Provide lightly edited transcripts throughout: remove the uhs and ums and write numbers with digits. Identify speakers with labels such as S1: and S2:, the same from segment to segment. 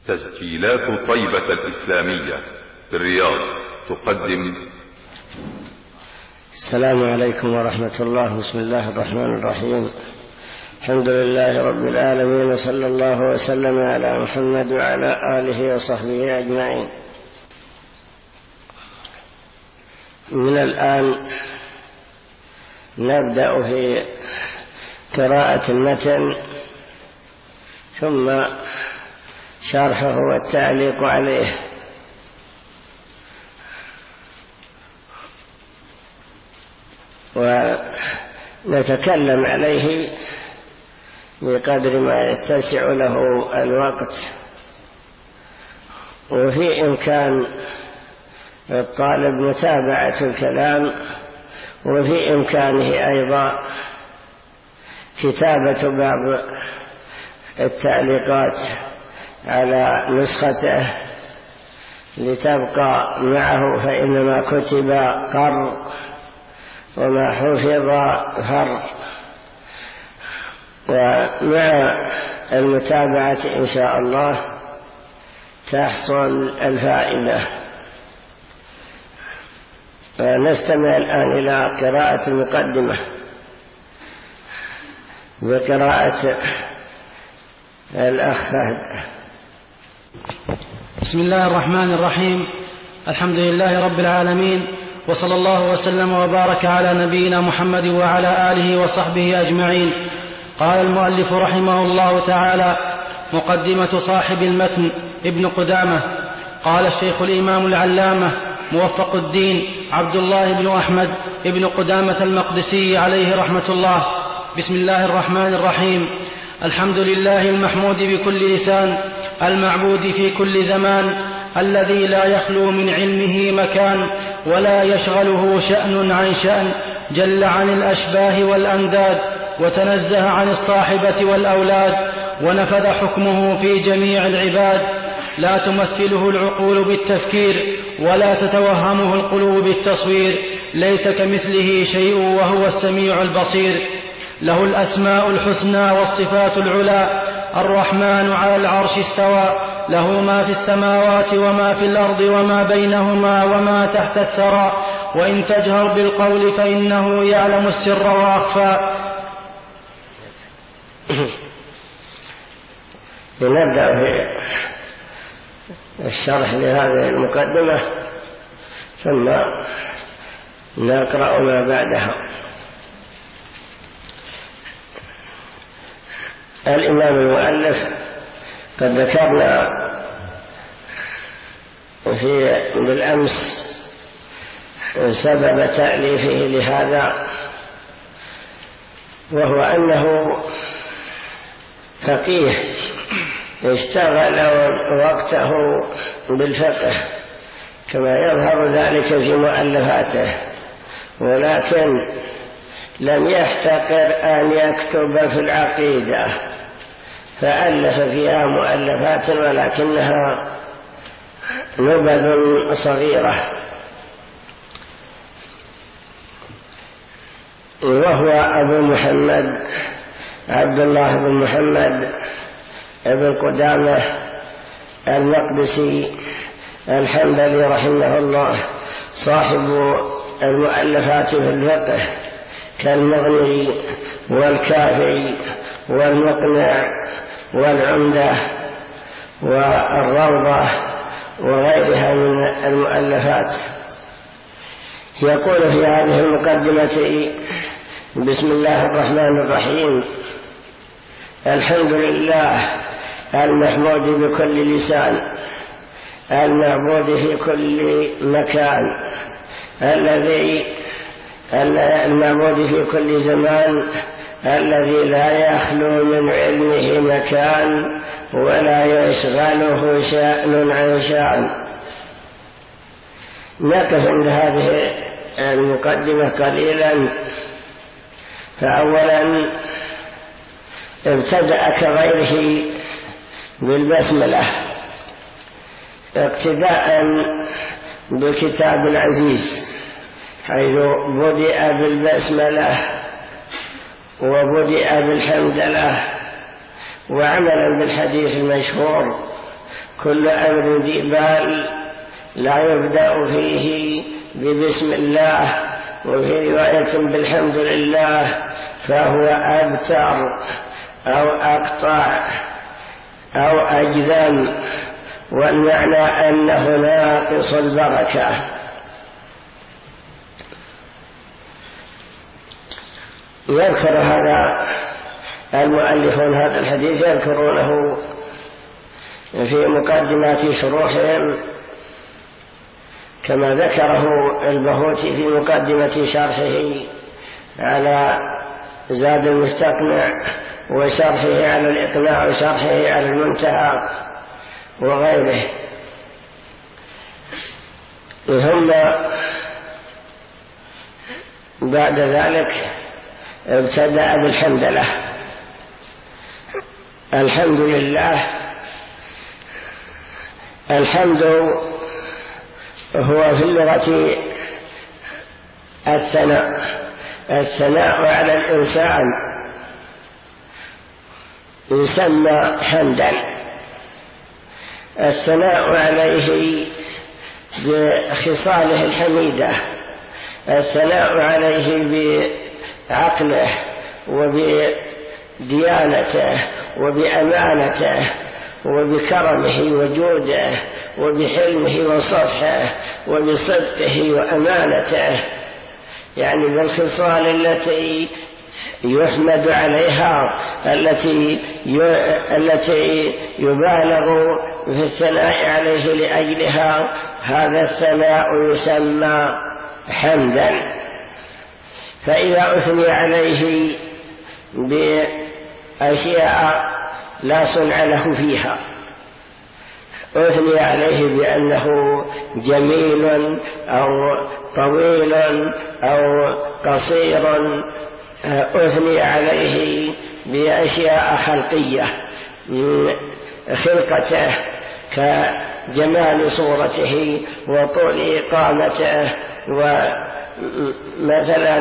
S1: تسجيلات طيبة الإسلامية في الرياض تقدم.
S2: السلام عليكم ورحمة الله. بسم الله الرحمن الرحيم. الحمد لله رب العالمين، صلى الله وسلم على محمد وعلى آله وصحبه أجمعين. من الآن نبدأ في قراءة المتن ثم شرحه والتعليق عليه. ونتكلم عليه بقدر ما يتسع له الوقت، وفي إمكان الطالب متابعة الكلام، وفي إمكانه أيضا كتابة بعض التعليقات على نسخته لتبقى معه، فإنما كتب قر وما حفظ فر. ومع المتابعة إن شاء الله تحصل الفائدة. نستمع الآن إلى قراءة المقدمة بقراءة الأخ فهد.
S3: بسم الله الرحمن الرحيم. الحمد لله رب العالمين، وصلى الله وسلم وبارك على نبينا محمد وعلى آله وصحبه أجمعين. قال المؤلف رحمه الله تعالى: مقدمة صاحب المتن ابن قدامة. قال الشيخ الإمام العلامة موفق الدين عبد الله بن أحمد ابن قدامة المقدسي عليه رحمة الله: بسم الله الرحمن الرحيم. الحمد لله المحمود بكل لسان، المعبود في كل زمان، الذي لا يخلو من علمه مكان، ولا يشغله شأن عن شأن، جل عن الأشباه والأنداد، وتنزه عن الصاحبة والأولاد، ونفذ حكمه في جميع العباد. لا تمثله العقول بالتفكير، ولا تتوهمه القلوب بالتصوير. ليس كمثله شيء وهو السميع البصير. له الأسماء الحسنى والصفات العلى. الرحمن على العرش استوى، له ما في السماوات وما في الأرض وما بينهما وما تحت الثرى. وإن تجهر بالقول فإنه يعلم السر وأخفى.
S2: نبدأ في الشرح لهذه المقدمة ثم نقرأ ما بعدها. الإمام المؤلف قد ذكرنا بالأمس سبب تأليفه لهذا، وهو أنه فقيه اشتغل وقته بالفقه كما يظهر ذلك في مؤلفاته، ولكن لم يفتقر أن يكتب في العقيدة، فألف فيها مؤلفات ولكنها نبذ صغيرة. وهو أبو محمد عبد الله بن محمد ابن قدامة المقدسي الحنبلي رحمه الله، صاحب المؤلفات في الفقه كالمغني والكافي والمقنع والعمدة والروضة وغيرها من المؤلفات. يقول في هذه المقدمة: بسم الله الرحمن الرحيم. الحمد لله المحمود بكل لسان، المعبود في كل مكان، المعبود في كل زمان، الذي لا يخلو من علمه مكان، ولا يشغله شأن عن شأن. نقف عند هذه المقدمة قليلا. فأولا ابتدأ كغيره بالبسملة اقتداء بالكتاب العزيز، حيث بدأ بالبسملة وبدأ بالحمدلله، وعملا بالحديث المشهور كل أمر ذي بال لا يبدأ فيه ببسم الله، وفي رواية بالحمد لله، فهو أبتر أو أقطع أو أجذم، والمعنى أنه ناقص البركة. يذكر هذا المؤلفون هذا الحديث، يذكرونه في مقدمات شروحهم كما ذكره البهوتي في مقدمة شرحه على زاد المستقنع، وشرحه على الإقناع، وشرحه على المنتهى، وغيره. ثم بعد ذلك ابتدأ بالحمد لله. الحمد لله، الحمد هو في اللغة الثناء على الإنسان يسمى حمدا. الثناء عليه بخصاله الحميدة، الثناء عليه بعقله وبديانته وبأمانته وبكرمه وجوده وبحلمه وصفحه وبصدقه وأمانته، يعني بالخصال التي يحمد عليها، التي يبالغ في الثناء عليه لأجلها. هذا الثناء يسمى حمدا. فإذا أثني عليه بأشياء لا صنع له فيها، أثني عليه بأنه جميل أو طويل أو قصير، أثني عليه بأشياء خلقية من خلقته كجمال صورته وطول إقامته ومثلا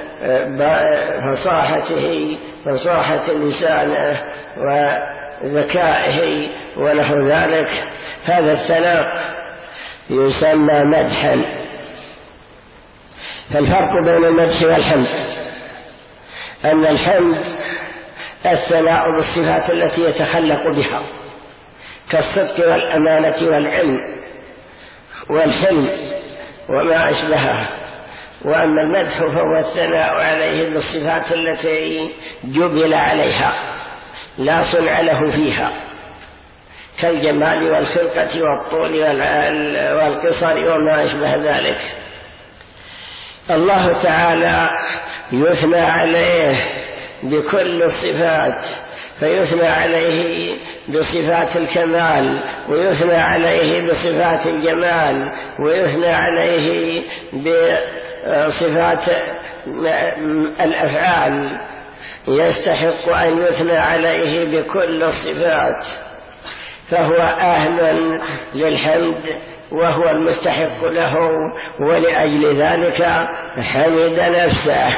S2: فصاحة لسانه وذكائه ونحو ذلك. هذا الثناء يسمى مدحا. فالفرق بين المدح والحمد أن الحمد الثناء بالصفات التي يتخلق بها كالصدق والأمانة والعلم والحلم وما أشبهه، وأما المدح فهو الثناء عليه بالصفات التي جبل عليها لا صنع له فيها كالجمال والخلقة والطول والقصر وما أشبه ذلك. الله تعالى يثنى عليه بكل الصفات، فيثنى عليه بصفات الكمال، ويثنى عليه بصفات الجمال، ويثنى عليه بصفات الأفعال. يستحق أن يثنى عليه بكل الصفات، فهو أهل للحمد وهو المستحق له، ولأجل ذلك حمد نفسه.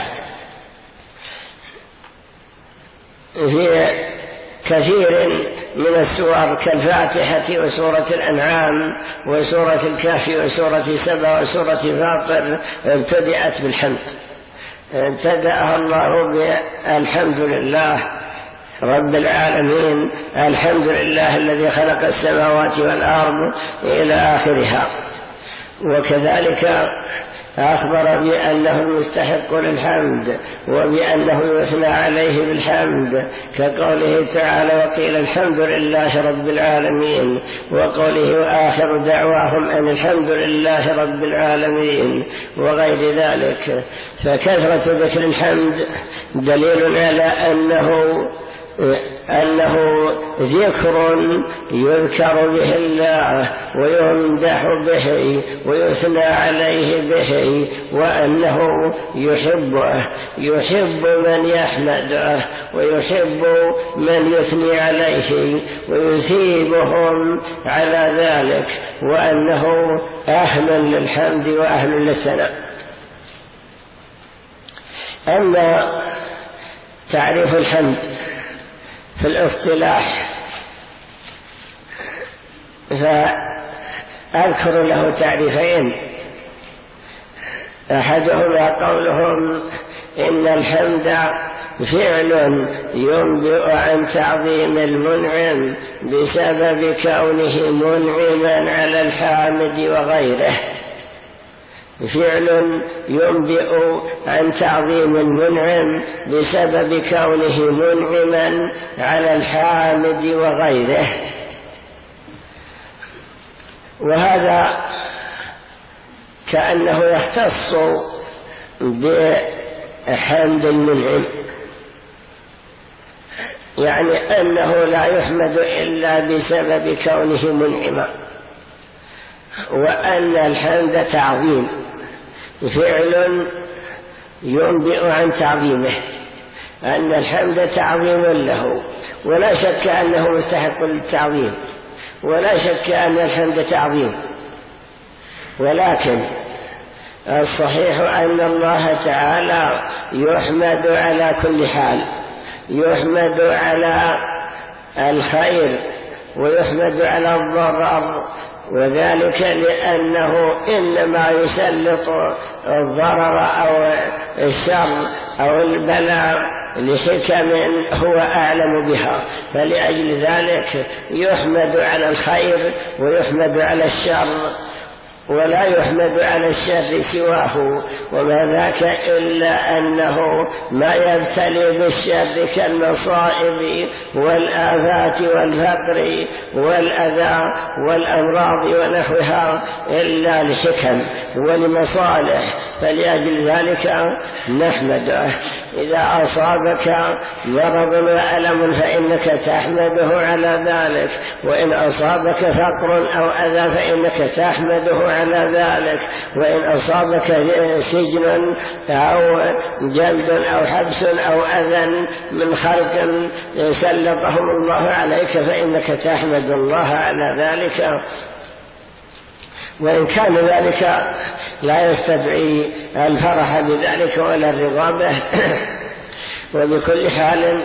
S2: في كثير من السور كالفاتحة وسورة الأنعام وسورة الكهف وسورة سبا وسورة فاطر ابتدأت بالحمد، ابتدأها الله بالحمد لله رب العالمين، الحمد لله الذي خلق السماوات والأرض إلى آخرها. وكذلك أخبر بأنه المستحق للحمد وبأنه يثنى عليه بالحمد، كقوله تعالى وقيل الحمد لله رب العالمين، وقوله وآخر دعواهم أن الحمد لله رب العالمين، وغير ذلك. فكثرة ذكر الحمد دليل على أنه ذكر يذكر به الله ويمدح به ويثنى عليه به، وأنه يحب من يحمده ويحب من يثني عليه ويثيبهم على ذلك، وأنه أهل للحمد وأهل للثناء. أما تعريف الحمد في الاصطلاح فأذكر له تعريفين. أحدهما قولهم إن الحمد فعل ينبئ عن تعظيم المنعم بسبب كونه منعما على الحامد وغيره. فعل ينبئ عن تعظيم المنعم بسبب كونه منعما على الحامد وغيره. وهذا كأنه يختص بحمد المنعم، يعني أنه لا يحمد إلا بسبب كونه منعما، وأن الحمد تعظيم فعل ينبئ عن تعظيمه، أن الحمد تعظيم له، ولا شك أنه مستحق للتعظيم، ولا شك أن الحمد تعظيم. ولكن الصحيح أن الله تعالى يحمد على كل حال، يحمد على الخير ويحمد على الضرر، وذلك لأنه إنما يسلط الضرر أو الشر أو البلاء لحكم هو أعلم بها، فلأجل ذلك يحمد على الخير ويحمد على الشر، ولا يحمد على الشر سواه. وما ذاك إلا أنه ما يبتلي بالشر كالمصائب والآفات والفقر والأذى والأمراض ونحوها إلا لحكم ولمصالح، فلأجل ذلك نحمده. إذا أصابك مرض وألم فإنك تحمده على ذلك، وإن أصابك فقر أو أذى فإنك تحمده على ذلك، وإن أصابك سجن أو جلد أو حبس أو أذى من خلق سلطهم الله عليك فإنك تحمد الله على ذلك، وإن كان ذلك لا يستدعي الفرح بذلك ولا الرضا به. وبكل حال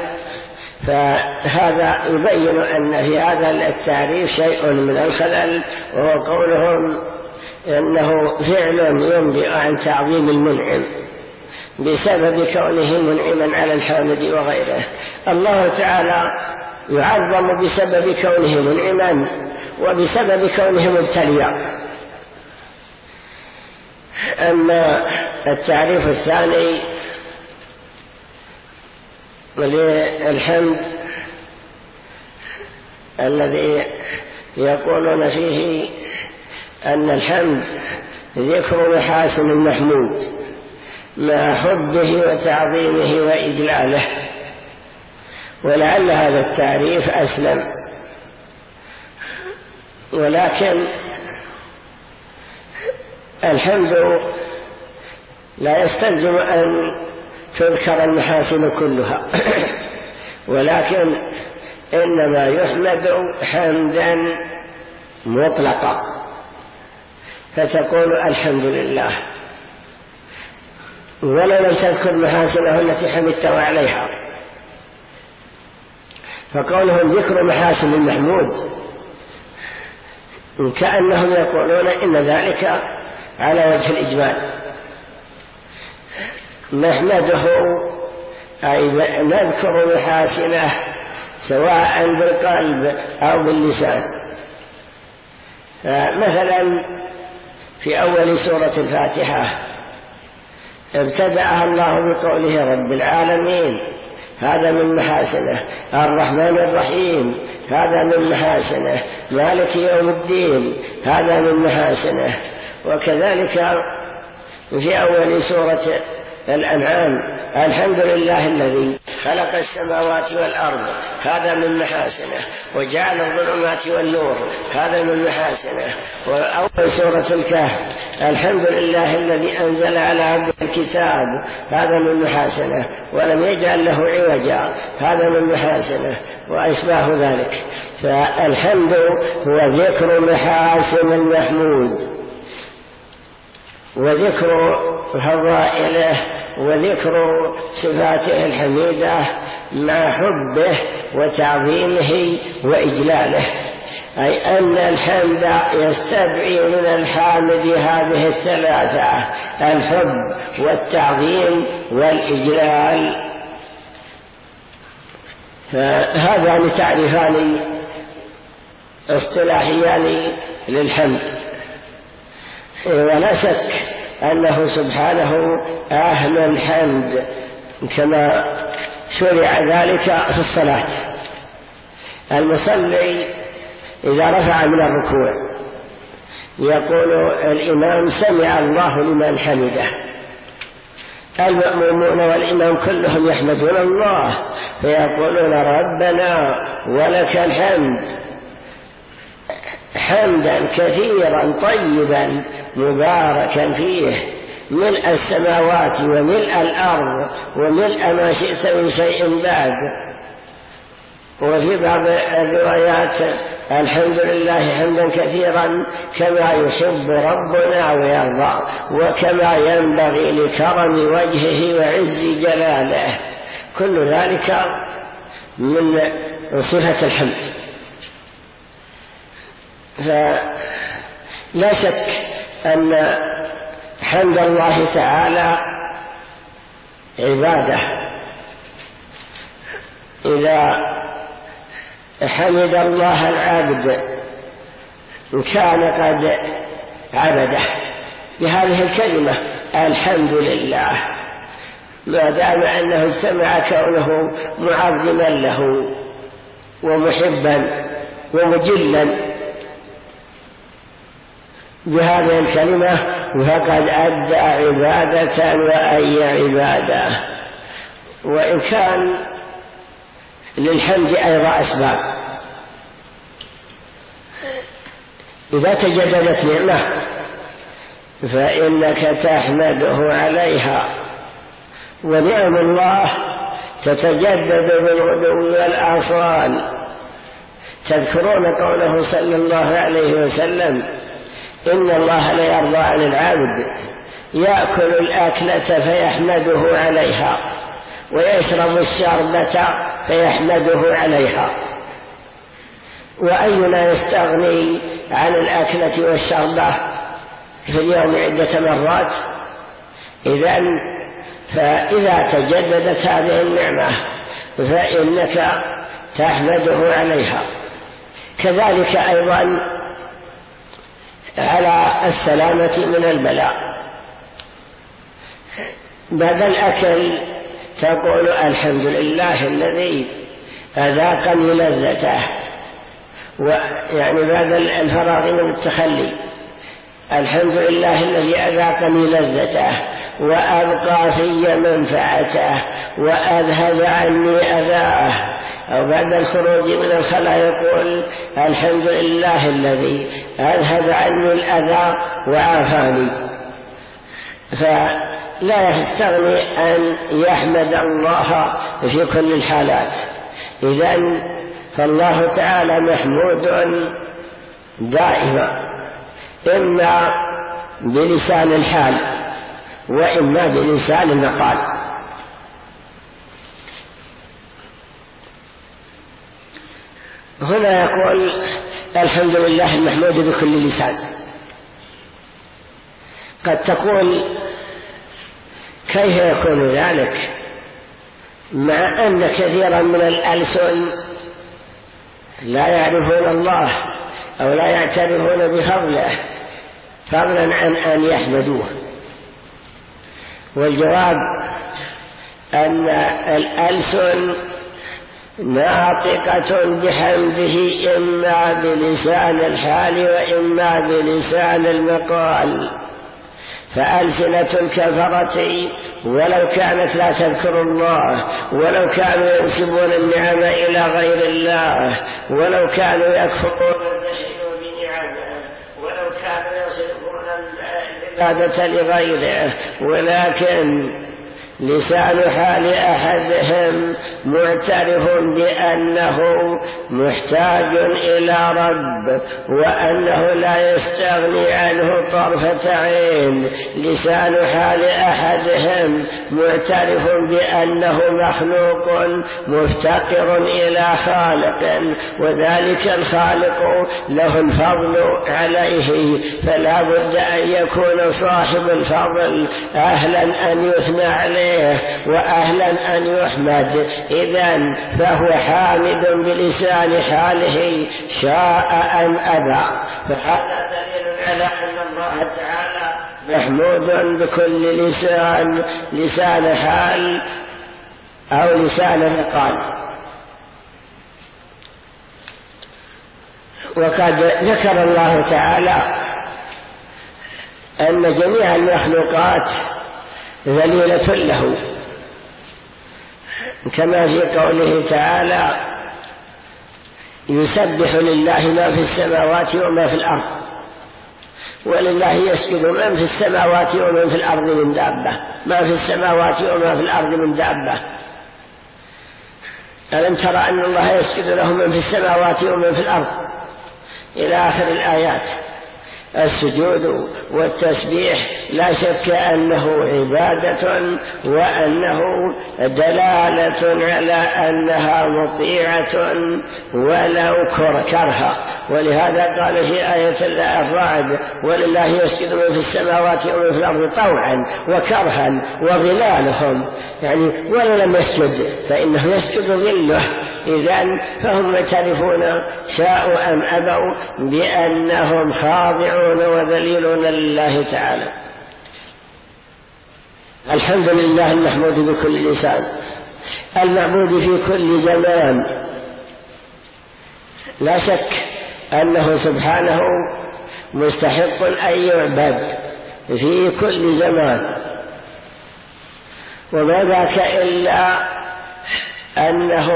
S2: فهذا يبين أن في هذا التعريف شيء من الخلل، وهو قولهم إنه فعل ينبئ عن تعظيم المنعم بسبب كونه منعما على الحامد وغيره. الله تعالى يعظم بسبب كونه منعما وبسبب كونه مبتليا. أما التعريف الثاني للحمد الذي يقولون فيه أن الحمد ذكر محاسن المحمود مع حبه وتعظيمه وإجلاله، ولعل هذا التعريف أسلم، ولكن الحمد لا يستلزم أن تذكر المحاسن كلها، ولكن إنما يحمد حمدا مطلقا، فتقول الحمد لله ولا لم تذكر محاسنه التي حمدته عليها. فقولهم ذكر محاسن المحمود كأنهم يقولون إن ذلك على وجه الإجمال، نحمده أي نذكر محاسنه سواء بالقلب أو باللسان. مثلا في أول سورة الفاتحة ابتدأها الله بقوله رب العالمين، هذا من محاسنه، الرحمن الرحيم، هذا من محاسنه، مالك يوم الدين، هذا من محاسنه. وكذلك في أول سورة الأنعام الحمد لله الذي خلق السماوات والأرض، هذا من محاسنه، وجعل الظلمات والنور، هذا من محاسنه. وأول سورة الكهف الحمد لله الذي أنزل على عبده الكتاب، هذا من محاسنه، ولم يجعل له عوجا، هذا من محاسنه، وأشباه ذلك. فالحمد هو ذكر محاسن المحمود وذكر فضائله وذكر صفاته الحميدة مع حبه وتعظيمه وإجلاله. أي أن الحمد يستدعي من الحامد هذه الثلاثة: الحب والتعظيم والإجلال. فهذان تعريفان اصطلاحيان للحمد، ولا شك أنه سبحانه أهل الحمد كما شرع ذلك في الصلاة. المصلي إذا رفع من الركوع يقول الإمام: سمع الله لمن حمده. المأمومون والإمام كلهم يحمدون الله فيقولون: ربنا ولك الحمد حمدا كثيرا طيبا مباركا فيه، ملء السماوات وملء الأرض وملء ما شئت من شيء بعد. وفي بعض الروايات: الحمد لله حمدا كثيرا كما يحب ربنا ويرضى وكما ينبغي لكرم وجهه وعز جلاله. كل ذلك من صفة الحمد. فلا شك أن حمد الله تعالى عبادة. إذا حمد الله العبد كان قد عبده بهذه الكلمة: الحمد لله، ما دام أنه اجتمع كونه معظما له ومحبا ومجلا بهذه الكلمة، فقد أدى عبادة وأي عبادة. وإن كان للحمد أيضا أسباب. إذا تجددت نعمة فإنك تحمده عليها، ونعم الله تتجدد بالغدو والآصال. تذكرون قوله صلى الله عليه وسلم: إن الله لا يرضى عن العبد يأكل الأكلة فيحمده عليها ويشرب الشربة فيحمده عليها. وأينا يستغني عن الأكلة والشربة في اليوم عدة مرات؟ فإذا تجددت هذه النعمة فإنك تحمده عليها. كذلك أيضا على السلامة من البلاء. بعد الأكل تقول: الحمد لله الذي أذاقني لذته، ويعني بعد الفراغ من التخلي: الحمد لله الذي أذاقني لذته وأبقى في منفعته وأذهب عني أذاه. أو بعد الخروج من الخلاء يقول: الحمد لله الذي أذهب عني الأذى وعافاني. فلا يستغني أن يحمد الله في كل الحالات. إذن فالله تعالى محمود دائما، إما بلسان الحال وإما بلسان المقال. هنا يقول: الحمد لله المحمود بكل لسان. قد تقول: كيف يكون ذلك مع أن كثيرا من الألسن لا يعرفون الله أو لا يعترفون بفضله فضلا عن أن يحمدوه؟ والجواب أن الألسن ناطقة بحمده إما بلسان الحال وإما بلسان المقال. فألسنة الكفرة ولو كانت لا تذكر الله، ولو كانوا ينسبون النعمة إلى غير الله، ولو كانوا يكفرون بنعمه، ولو كانوا يصرفون العبادة لغيره، ولكن لسان حال أحدهم معترف بأنه محتاج إلى رب وأنه لا يستغني عنه طرفة عين. لسان حال أحدهم معترف بأنه مخلوق مفتقر إلى خالق، وذلك الخالق له الفضل عليه، فلا بد أن يكون صاحب الفضل أهلا أن يثنى عليه وأهلا أن يحمد. إذن فهو حامد بلسان حاله شاء أم أبى. فهذا دليل على أن الله تعالى محمود بكل لسان، لسان حال أو لسان مقال. وقد ذكر الله تعالى أن جميع المخلوقات ذليلة له، كما في قوله تعالى: يسبح لله ما في السماوات وما في الأرض، ولله يسجد من في السماوات ومن في الأرض من دابة، ما في السماوات وما في الأرض من دابة. ألم ترى أن الله يسجد له من في السماوات ومن في الأرض إلى آخر الآيات. السجود والتسبيح لا شك أنه عبادة وأنه دلالة على أنها مطيعة ولو كرها، ولهذا قال في آية الرعد: ولله يسجد من في السماوات ومن في الأرض طوعا وكرها وظلالهم، يعني ولو لم يسجد فإنه يسجد ظله. إذن فهم معترفون شاءوا أم أبوا بأنهم خاضعون وذليلون لله تعالى. الحمد لله المحمود بكل لسان، المعبود في كل زمان. لا شك أنه سبحانه مستحق أن يعبد في كل زمان، وما ذاك إلا أنه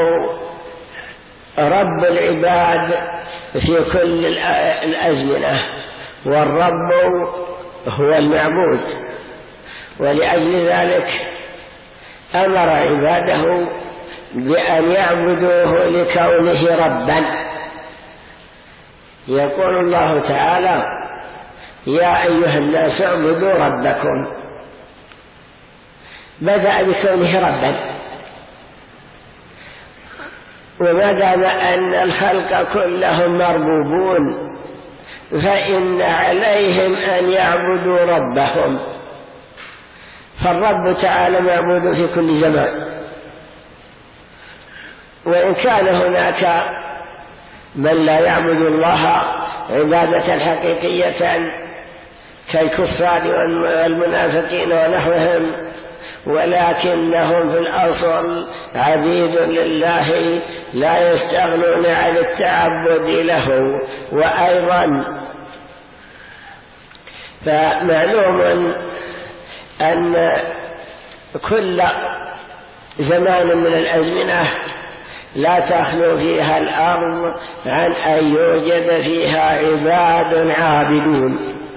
S2: رب العباد في كل الأزمنة، والرب هو المعبود، ولأجل ذلك أمر عباده بأن يعبدوه لكونه ربا. يقول الله تعالى: يا أيها الناس اعبدوا ربكم، بدأ بكونه ربا، وما دام أن الخلق كلهم مربوبون فإن عليهم أن يعبدوا ربهم، فالرب تعالى معبود في كل زمان. وإن كان هناك من لا يعبد الله عبادة حقيقية كالكفار والمنافقين ونحوهم، ولكنهم في الأصل عبيد لله لا يستغنون عن التعبد له. وأيضا فمعلوم أن كل زمان من الأزمنة لا تخلو فيها الأرض عن أن يوجد فيها عباد عابدون،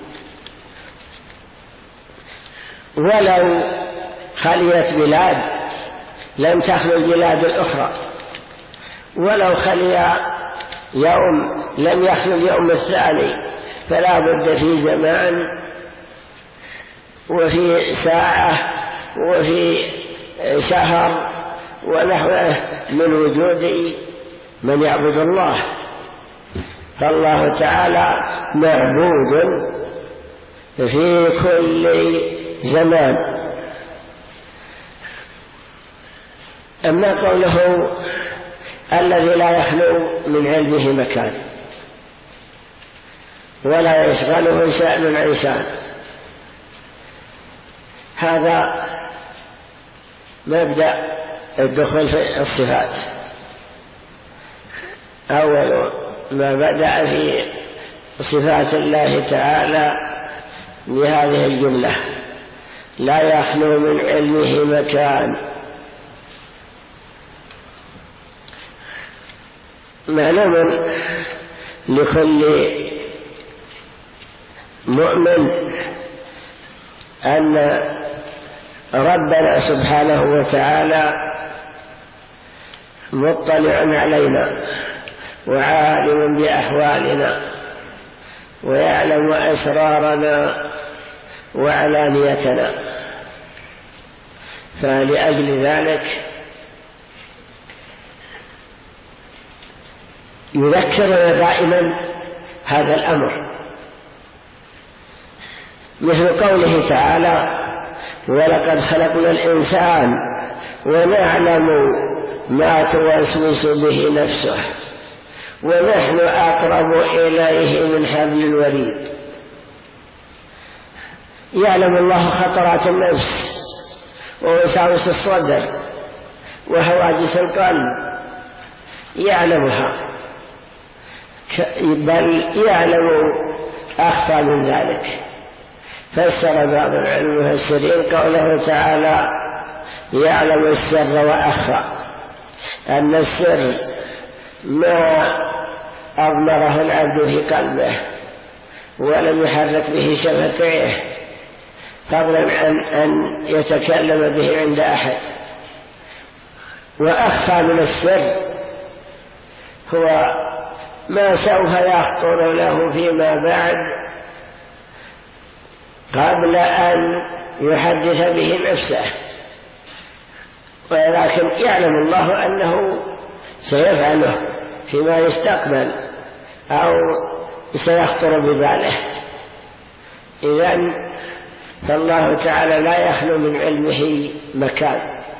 S2: ولو خليت بلاد لم تخلو البلاد الأخرى، ولو خلي يوم لم يخلو اليوم الثاني، فلا بد في زمان وفي ساعة وفي شهر ونحوه من وجود من يعبد الله. فالله تعالى معبود في كل زمان. أما قوله الذي لا يخلو من علمه مكان ولا يشغله شأن عن شأن، هذا مبدأ الدخول في الصفات. أول ما بدأ في صفات الله تعالى بهذه الجملة: لا يخلو من علمه مكان. معلوم لكل مؤمن أن ربنا سبحانه وتعالى مطلع علينا وعالم بأحوالنا ويعلم أسرارنا وعلانيتنا، فلأجل ذلك يذكرنا دائما هذا الأمر، مثل قوله تعالى: ولقد خلقنا الإنسان ونعلم ما توسوس به نفسه ونحن أقرب إليه من حبل الوريد. يعلم الله خطرات النفس ووساوس الصدر وهواجس القلب، يعلمها، بل يعلم أخفى من ذلك. فسر بعض المفسرين قوله تعالى: يعلم السر وأخفى، أن السر ما أضمره العبد في قلبه ولم يحرك به شفتيه، فضلا عن أن يتكلم به عند أحد. وأخفى من السر هو ما سوف يخطر له فيما بعد قبل أن يحدث به نفسه، ولكن يعلم الله أنه سيفعله فيما يستقبل أو سيخطر بباله. إذن فالله تعالى لا يخلو من علمه مكان،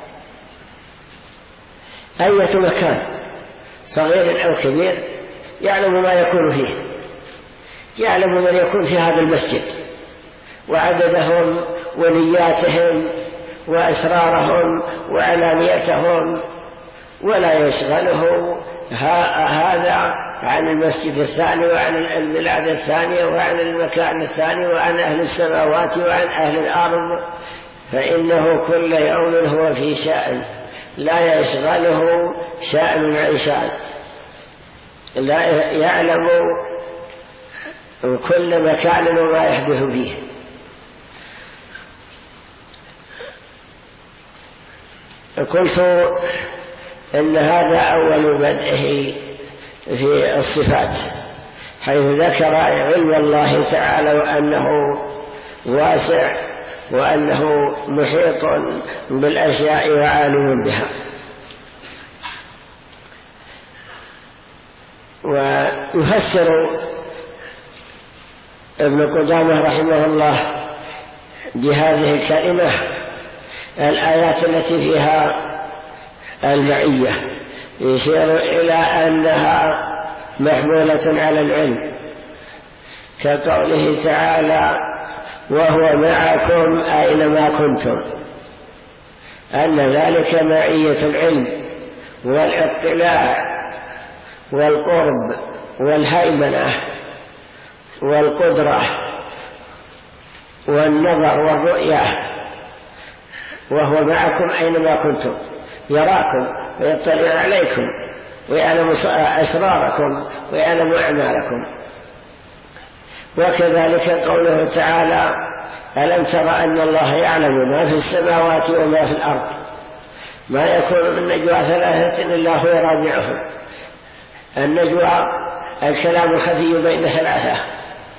S2: أية مكان صغير أو كبير يعلم ما يكون فيه، يعلم من يكون في هذا المسجد وعددهم ونياتهم وأسرارهم وعلانيتهم، ولا يشغله هذا عن المسجد الثاني وعن البلاد الثانية وعن المكان الثاني وعن أهل السماوات وعن أهل الأرض، فإنه كل يوم هو في شأن، لا يشغله شأن عن شأن، لا يعلم كل مكان وما يحدث فيه. قلت إن هذا أول بدءه في الصفات، حيث ذكر علم الله تعالى وأنه واسع وأنه محيط بالأشياء وعالم بها. ويفسر ابن قدامة رحمه الله بهذه الكلمة الآيات التي فيها المعية، يشير إلى أنها محمولة على العلم، كقوله تعالى: وهو معكم أينما كنتم، أن ذلك معية العلم والاطلاع والقرب والهيمنة والقدرة والنظر والرؤية، وهو معكم أينما كنتم، يراكم ويطلع عليكم ويعلم أسراركم ويعلم أعمالكم. وكذلك قوله تعالى: ألم تر أن الله يعلم ما في السماوات وما في الأرض، ما يكون من نجوى ثلاثة إلا هو رابعهم. النجوى الكلام الخفي بين ثلاثة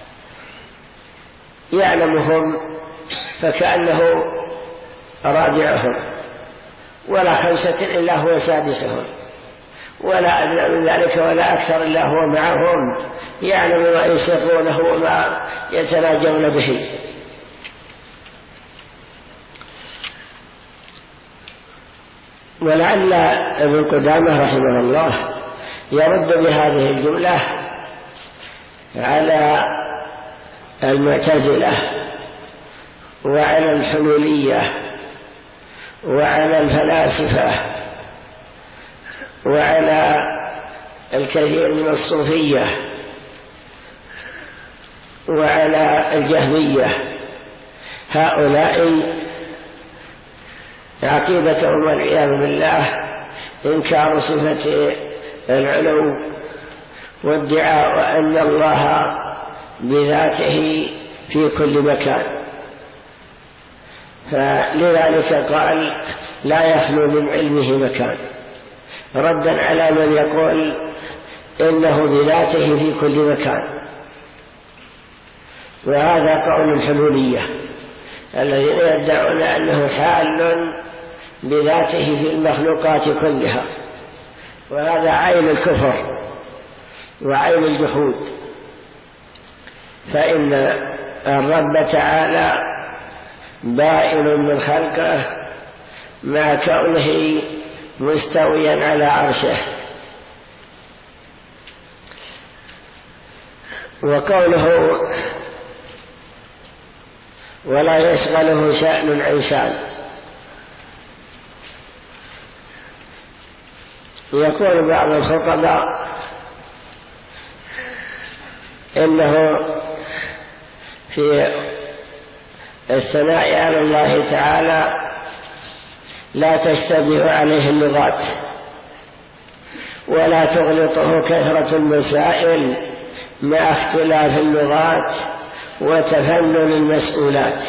S2: يعلمهم فكأنه رابعهم، ولا خمسة إلا هو سادسهم، ولا أدنى من ذلك ولا أكثر إلا هو معهم، يعلم ما يسرونه وما يتناجون به. ولعل ابن قدامة رحمه الله يرد بهذه الجملة على المعتزلة وعلى الحلولية وعلى الفلاسفة وعلى الكثير من الصوفية وعلى الجهمية. هؤلاء عقيدتهم والعياذ بالله إنكار صفة العلو وادعاء أن الله بذاته في كل مكان، فلذلك قال لا يخلو من علمه مكان، ردا على من يقول إنه بذاته في كل مكان، وهذا قول الحلولية الذين يدعون أنه حال بذاته في المخلوقات كلها، وهذا عين الكفر وعين الجحود. فإن الرب تعالى بائن من خلقه مع كونه مستويا على عرشه، وقوله ولا يشغله شأن عن شأن، يقول بعض الخطباء إنه في الثناء على الله تعالى لا تشتبه عليه اللغات ولا تغلطه كثرة المسائل مع اختلاف اللغات وتفنن المسؤولات.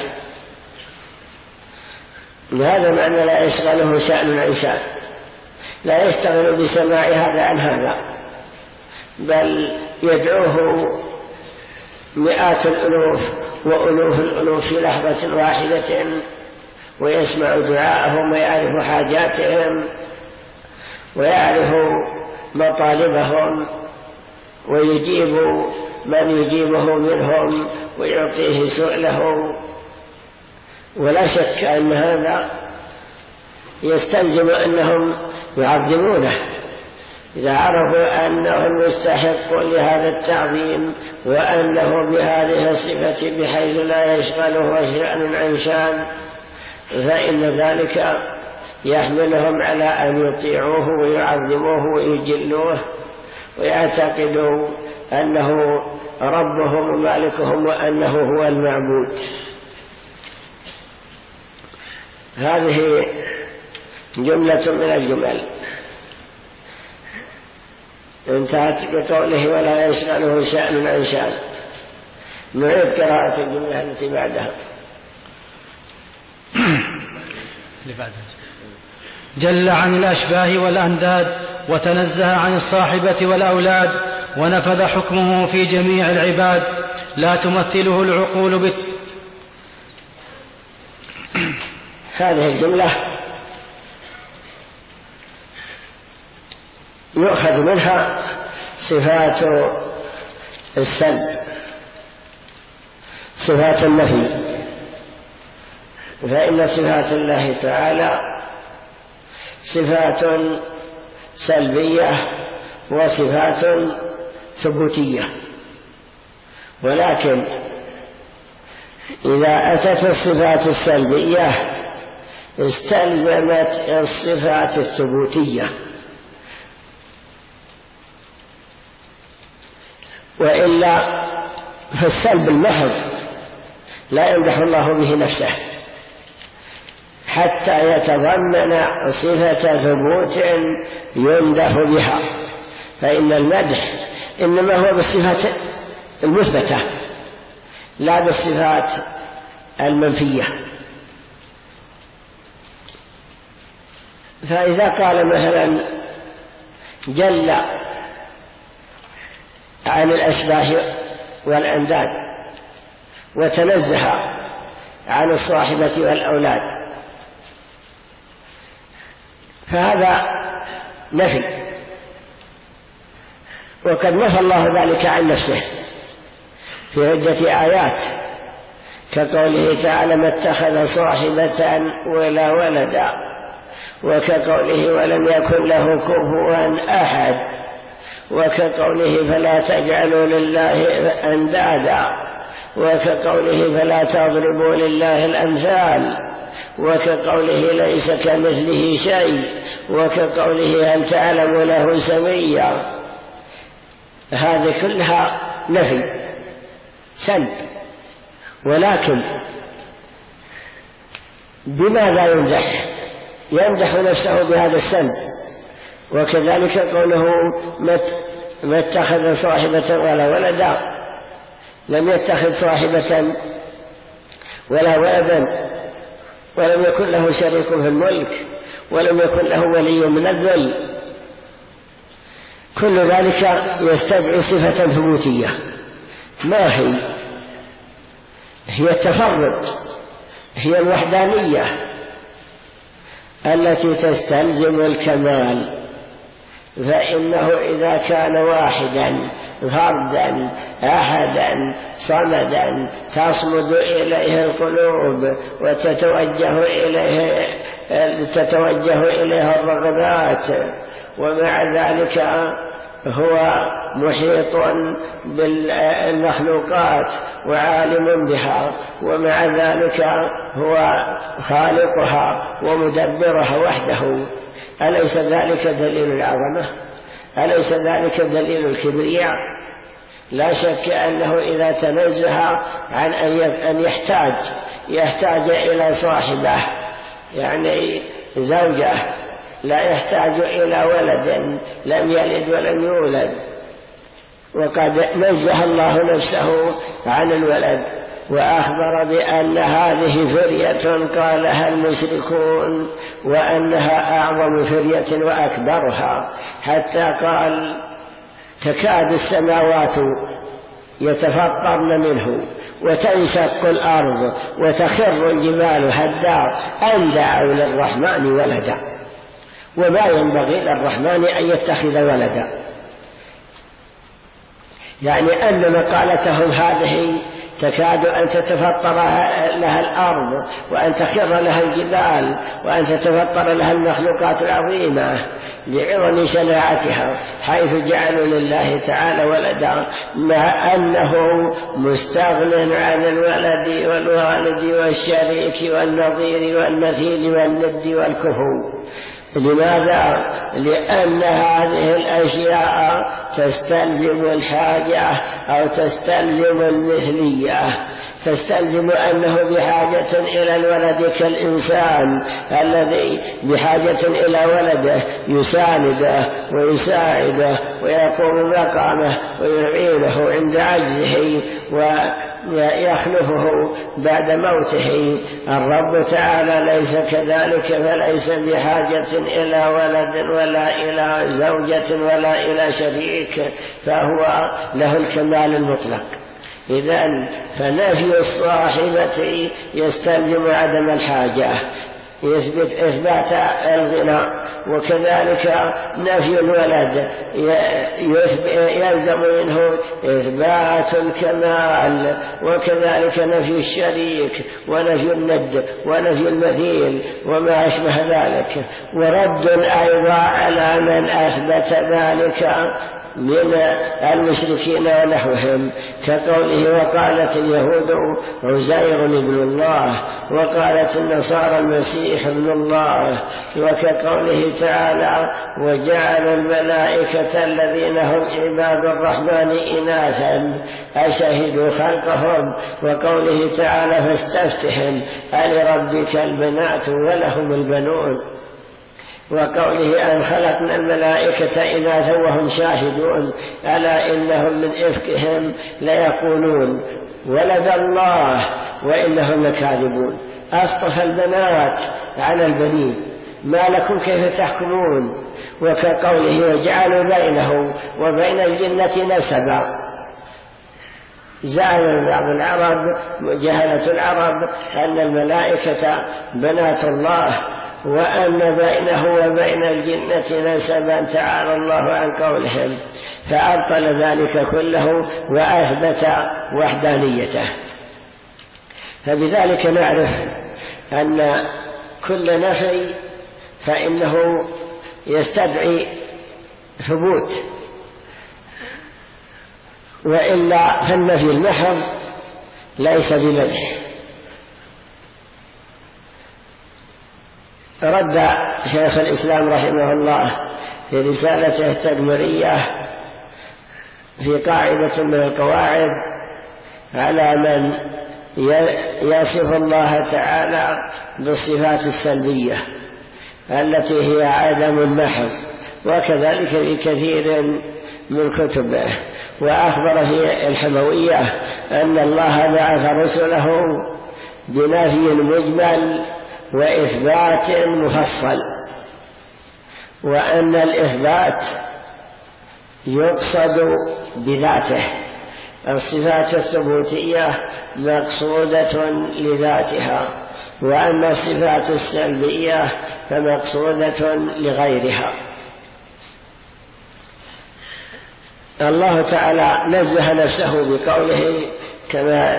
S2: هذا معنى لا يشغله شأن عن شأن، لا يشتغل بسماع هذا عن هذا، بل يدعوه مئات الألوف وألوف الألوف في لحظة واحدة، ويسمع دعاءهم ويعرف حاجاتهم ويعرف مطالبهم، ويجيب من يجيبه منهم ويعطيه سؤله. ولا شك أن هذا يستلزم أنهم يعظمونه إذا عرفوا أنه يستحق لهذا التعظيم وأنه بهذه الصفة بحيث لا يشغله شأن عن شأن، فإن ذلك يحملهم على أن يطيعوه ويعظموه ويجلوه ويعتقدوا أنه ربهم ومالكهم وأنه هو المعبود. هذه جملة من الجمل انتهت بقوله ولا يشغله شأن عن شأن. نعيد قراءة الجملة التي بعدها.
S3: جل عن الأشباه والأنداد وتنزه عن الصاحبة والأولاد، ونفذ حكمه في جميع العباد لا تمثله العقول
S2: هذه الجملة يؤخذ منها صفات السلب، صفات النفي، فإن صفات الله تعالى صفات سلبية وصفات ثبوتية، ولكن إذا أتت الصفات السلبية استلزمت الصفات الثبوتية، وإلا فالسلب المحض لا يمدح الله به نفسه حتى يتضمن صفة ثبوت يمدح بها، فإن المدح إنما هو بالصفات المثبتة لا بالصفات المنفية. فإذا قال مثلا جل عن الأشباه والأنداد وتنزه عن الصاحبة والأولاد، فهذا نفي، وقد نفى الله ذلك عن نفسه في عدة آيات، كقوله تعالى ما اتخذ صاحبة ولا ولدا، وكقوله ولم يكن له كفوا أحد، وكقوله فلا تجعلوا لله أندادا، وكقوله فلا تضربوا لله الأمثال، وكقوله ليس كمثله شيء، وكقوله هل تعلم له سميا. هذه كلها نفي سلب، ولكن بماذا يمدح؟ يمدح نفسه بهذا السلب. وكذلك قوله ما اتخذ صاحبة ولا ولدا، لم يتخذ صاحبة ولا ولدا، ولم يكن له شريك في الملك، ولم يكن له ولي من الذل. كل ذلك يستدعي صفة ثبوتية. ما هي التفرد، هي الوحدانية التي تستلزم الكمال. فإنه إذا كان واحدا فردا أحدا صمدا تصمد إليه القلوب وتتوجه إليه الرغبات، ومع ذلك هو محيط بالمخلوقات وعالم بها، ومع ذلك هو خالقها ومدبرها وحده، أليس ذلك دليل العظمة؟ أليس ذلك دليل الكبرياء؟ لا شك أنه إذا تنزه عن أن يحتاج إلى صاحبه، يعني زوجة، لا يحتاج إلى ولد لم يلد ولم يولد. وقد نزه الله نفسه عن الولد وأخبر بأن هذه فرية قالها المشركون، وأنها أعظم فرية وأكبرها، حتى قال تكاد السماوات يتفطرن منه وتنشق الأرض وتخر الجبال هدا أن دعوا للرحمن ولدا، وما ينبغي للرحمن أن يتخذ ولدا. يعني أن مقالتهم هذه تكاد أن تتفطر لها الأرض، وأن تخر لها الجبال، وأن تتفطر لها المخلوقات العظيمة لعظم شناعتها، حيث جعلوا لله تعالى ولدا، مع أنه مستغن عن الولد والوالد والشريك والنظير والمثيل والند والكفو. لماذا؟ لأن هذه الأشياء تستلزم الحاجة أو تستلزم المثلية، تستلزم أنه بحاجة إلى الولد كالإنسان الذي بحاجة إلى ولده يسانده ويساعده ويقوم مقامه ويعينه عند عجزه ويخلفه بعد موته. الرب تعالى ليس كذلك، فليس بحاجة إلى ولد ولا إلى زوجة ولا إلى شريك، فهو له الكمال المطلق. إذن فنفي الصاحبة يستلزم عدم الحاجة، يثبت إثبات الغنى، وكذلك نفي الولد يلزم منه إثبات الكمال، وكذلك نفي الشريك ونفي الند ونفي المثيل وما أشبه ذلك. ورد أيضا على من أثبت ذلك من المشركين ونحوهم، كقوله وقالت اليهود عزير ابن الله، وقالت النصارى المسيح ابن الله، وكقوله تعالى وجعل الملائكة الذين هم عباد الرحمن إناثا أشهدوا خلقهم، وقوله تعالى فاستفتهم ألربك البنات ولهم البنون، وقوله أن خلقنا الملائكة إناثا وهم شاهدون ألا إنهم من إفكهم ليقولون ولد الله وإنهم لكاذبون. أصطفى البنات على البنين، ما لكم كيف تحكمون. وكقوله وجعلوا بينه وبين الجنة نسبا. زعم بعض العرب جهلة العرب أن الملائكة بنات الله، وأن بينه وبين الجنة نسبا، تعالى الله عن قولهم، فأبطل ذلك كله وأثبت وحدانيته. فبذلك نعرف أن كل نفي فإنه يستدعي ثبوت، وإلا فالنفي المحض ليس بمدح. رد شيخ الإسلام رحمه الله في رسالته التدمرية في قاعدة من القواعد على من يصف الله تعالى بالصفات السلبية التي هي عدم المحض، وكذلك في كثير من كتبه. وأخبر في الحموية أن الله بعث رسله بنفي مجمل وإثبات مفصل، وأن الإثبات يقصد بذاته، الصفات الثبوتية مقصودة لذاتها، وأما الصفات السلبية فمقصودة لغيرها. الله تعالى نزه نفسه بقوله كما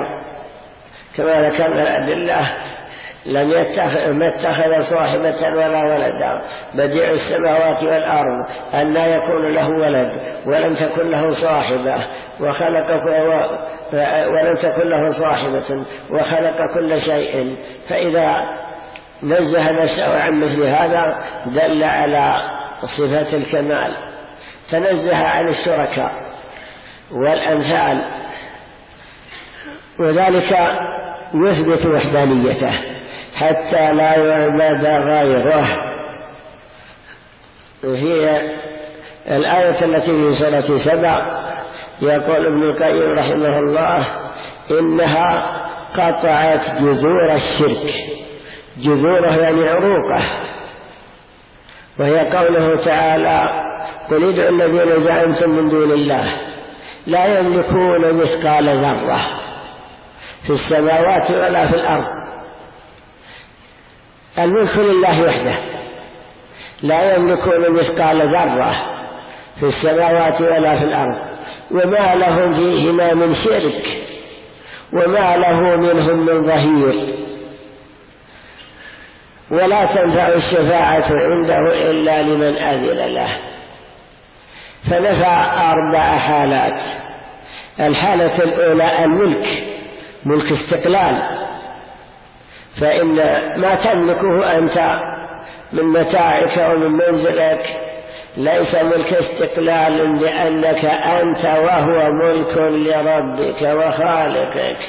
S2: ذكرنا الأدلة: ما اتخذ صاحبة ولا ولدا، بديع السماوات والأرض، أن لا يكون له ولد ولم تكن له صاحبة ولم تكن له صاحبة وخلق كل شيء. فإذا نزه نفسه عن مثل هذا دل على صفة الكمال. تنزه عن الشركاء والأمثال، وذلك يثبت وحدانيته حتى لا يعبد غيره. في الآية التي في سورة سبع يقول ابن القيم رحمه الله: إنها قطعت جذور الشرك، جذوره يعني عروقه، وهي قوله تعالى: قل ادعوا الذين زعمتم من دون الله لا يملكون مثقال ذرة في السماوات ولا في الأرض. الملك لله وحده، لا يملكون مثقال ذرة في السماوات ولا في الأرض، وما لهم فيهما من شرك وما له منهم من ظهير، ولا تنفع الشفاعة عنده إلا لمن أذن له. فنفى 4 حالات. الحالة الأولى الملك، ملك استقلال، فإن ما تملكه أنت من متاعك ومن منزلك ليس ملك استقلال، لأنك أنت وهو ملك لربك وخالقك،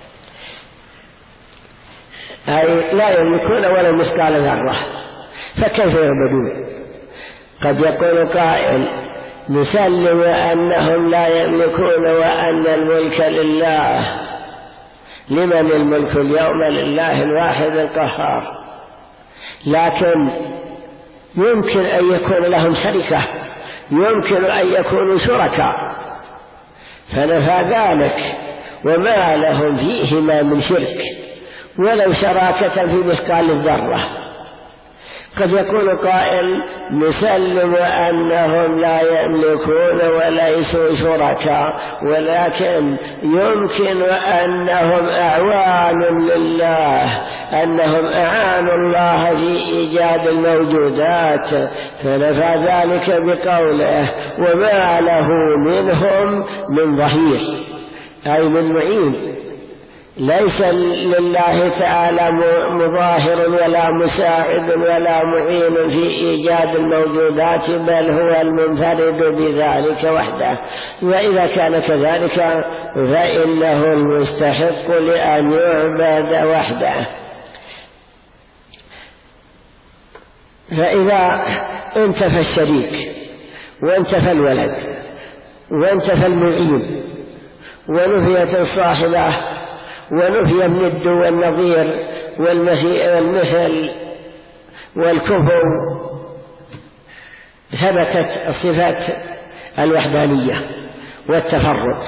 S2: أي لا يملكون ولا مثقال ذرة، فكيف يعبدون؟ قد يقول قائل: نسلم أنهم لا يملكون وأن الملك لله. لمن الملك اليوم؟ لله الواحد القهار. لكن يمكن أن يكون لهم شركة، يمكن أن يكونوا شركاء، فنفى ذلك وما لهم فيهما من شرك ولو شراكة في مثقال الذرة. قد يكون قائل: نسلم أنهم لا يملكون وليسوا شركاء، ولكن يمكن أنهم أعوان لله، أنهم أعانوا الله في إيجاد الموجودات، فنفى ذلك بقوله: وما له منهم من ظهير، أي من معين. ليس لله تعالى مظاهر ولا مساعد ولا معين في إيجاد الموجودات، بل هو المنفرد بذلك وحده. وإذا كان كذلك فإنه المستحق لأن يعبد وحده. فإذا انتفى الشريك وانتفى الولد وانتفى المعين ونفيت الصاحبة ونفي الند والنظير والمثل والكفر، ثبتت صفات الوحدانية والتفرد.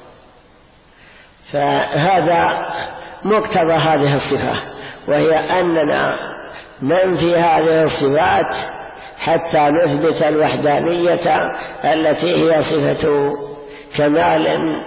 S2: فهذا مقتضى هذه الصفة، وهي أننا ننفي هذه الصفات حتى نثبت الوحدانية التي هي صفة كمال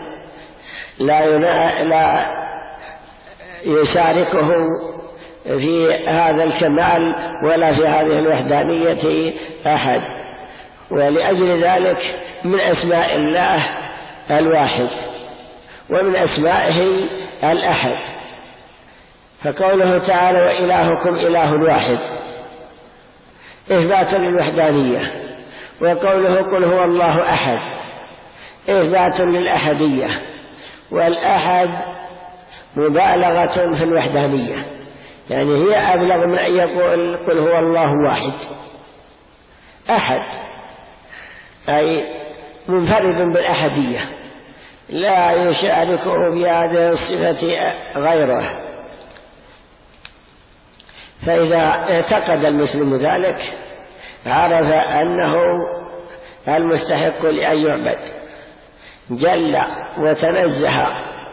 S2: لا يشاركه في هذا الكمال ولا في هذه الوحدانية أحد. ولأجل ذلك من أسماء الله الواحد، ومن أسمائه الأحد. فقوله تعالى: وإلهكم إله واحد، إثبات للوحدانية. وقوله: قل هو الله أحد، إثبات للأحدية. والأحد مبالغة في الوحدانية، يعني هي أبلغ من أن يقول قل هو الله واحد. أحد أي منفرد بالأحدية، لا يشاركه بهذه الصفة غيره. فإذا اعتقد المسلم ذلك عرف أنه المستحق لأن يعبد، جل وتنزه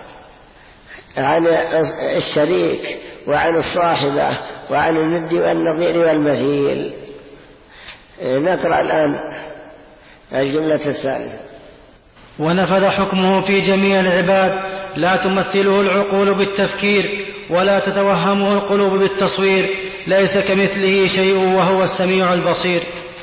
S2: عن الشريك وعن الصاحبة وعن الند والنظير والمثيل. نقرأ الآن الجملة الثالثة:
S3: ونفذ حكمه في جميع العباد، لا تمثله العقول بالتفكير ولا تتوهمه القلوب بالتصوير، ليس كمثله شيء وهو السميع البصير.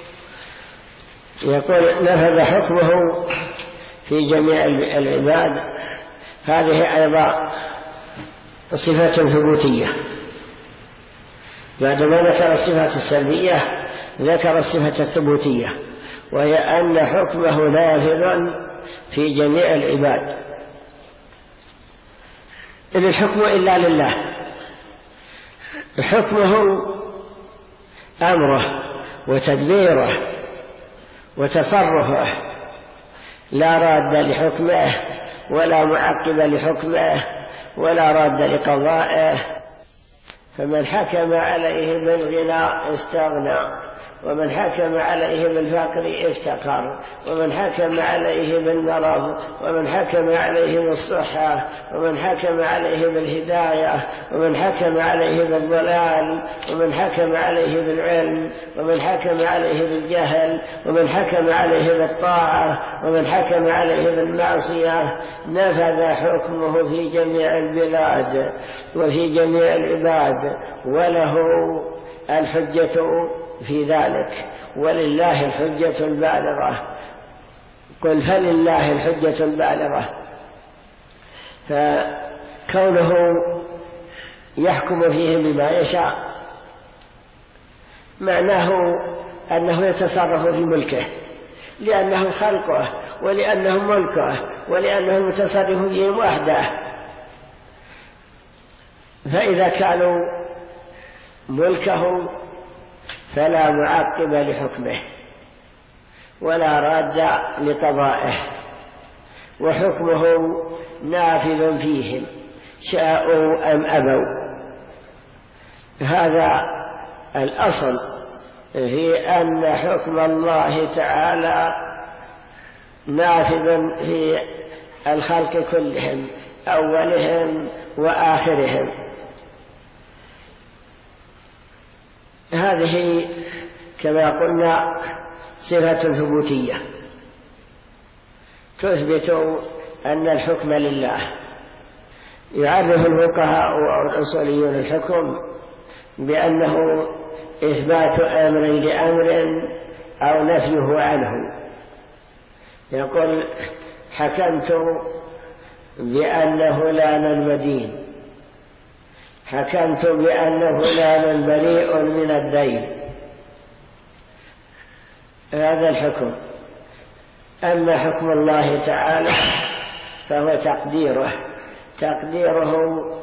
S2: يقول نفذ حكمه في جميع العباد، هذه أيضا صفة ثبوتية. بعدما ذكر الصفات السلبية ذكر الصفة الثبوتية، وهي أن حكمه نافذ في جميع العباد. إن الحكم إلا لله، حكمه أمره وتدبيره وتصرفه، لا راد لحكمه ولا معقب لحكمه ولا راد لقضائه. فمن حكم عليه بالغنى استغنى، ومن حكم عليه بالفقر افتقر، ومن حكم عليه بالمرض، ومن حكم عليه بالصحة، ومن حكم عليه بالهداية، ومن حكم عليه بالضلال، ومن حكم عليه بالعلم، ومن حكم عليه بالجهل، ومن حكم عليه بالطاعة، ومن حكم عليه بالمعصية، نفذ حكمه في جميع البلاد وفي جميع العباد، وله الحجة في ذلك، ولله الحجة البالغة. قل فلله الحجة البالغة. فكونه يحكم فيه بما يشاء معناه أنه يتصرف في ملكه، لأنه خلقه ولأنه ملكه ولأنه المتصرف فيهم وحده. فإذا كانوا ملكه فلا معقب لحكمه ولا راد لقضائه، وحكمه نافذ فيهم شاءوا أم أبوا. هذا الأصل في أن حكم الله تعالى نافذ في الخلق كلهم، أولهم وآخرهم. هذه كما قلنا صفة ثبوتية تثبت أن الحكم لله. يعرف الفقهاء والأصوليون الحكم بأنه إثبات أمر لأمر أو نفيه عنه. يقول حكمت بأن فلانا مدين، حكمت بأن فلانا بريء من الدين، هذا الحكم. أما حكم الله تعالى فهو تقديره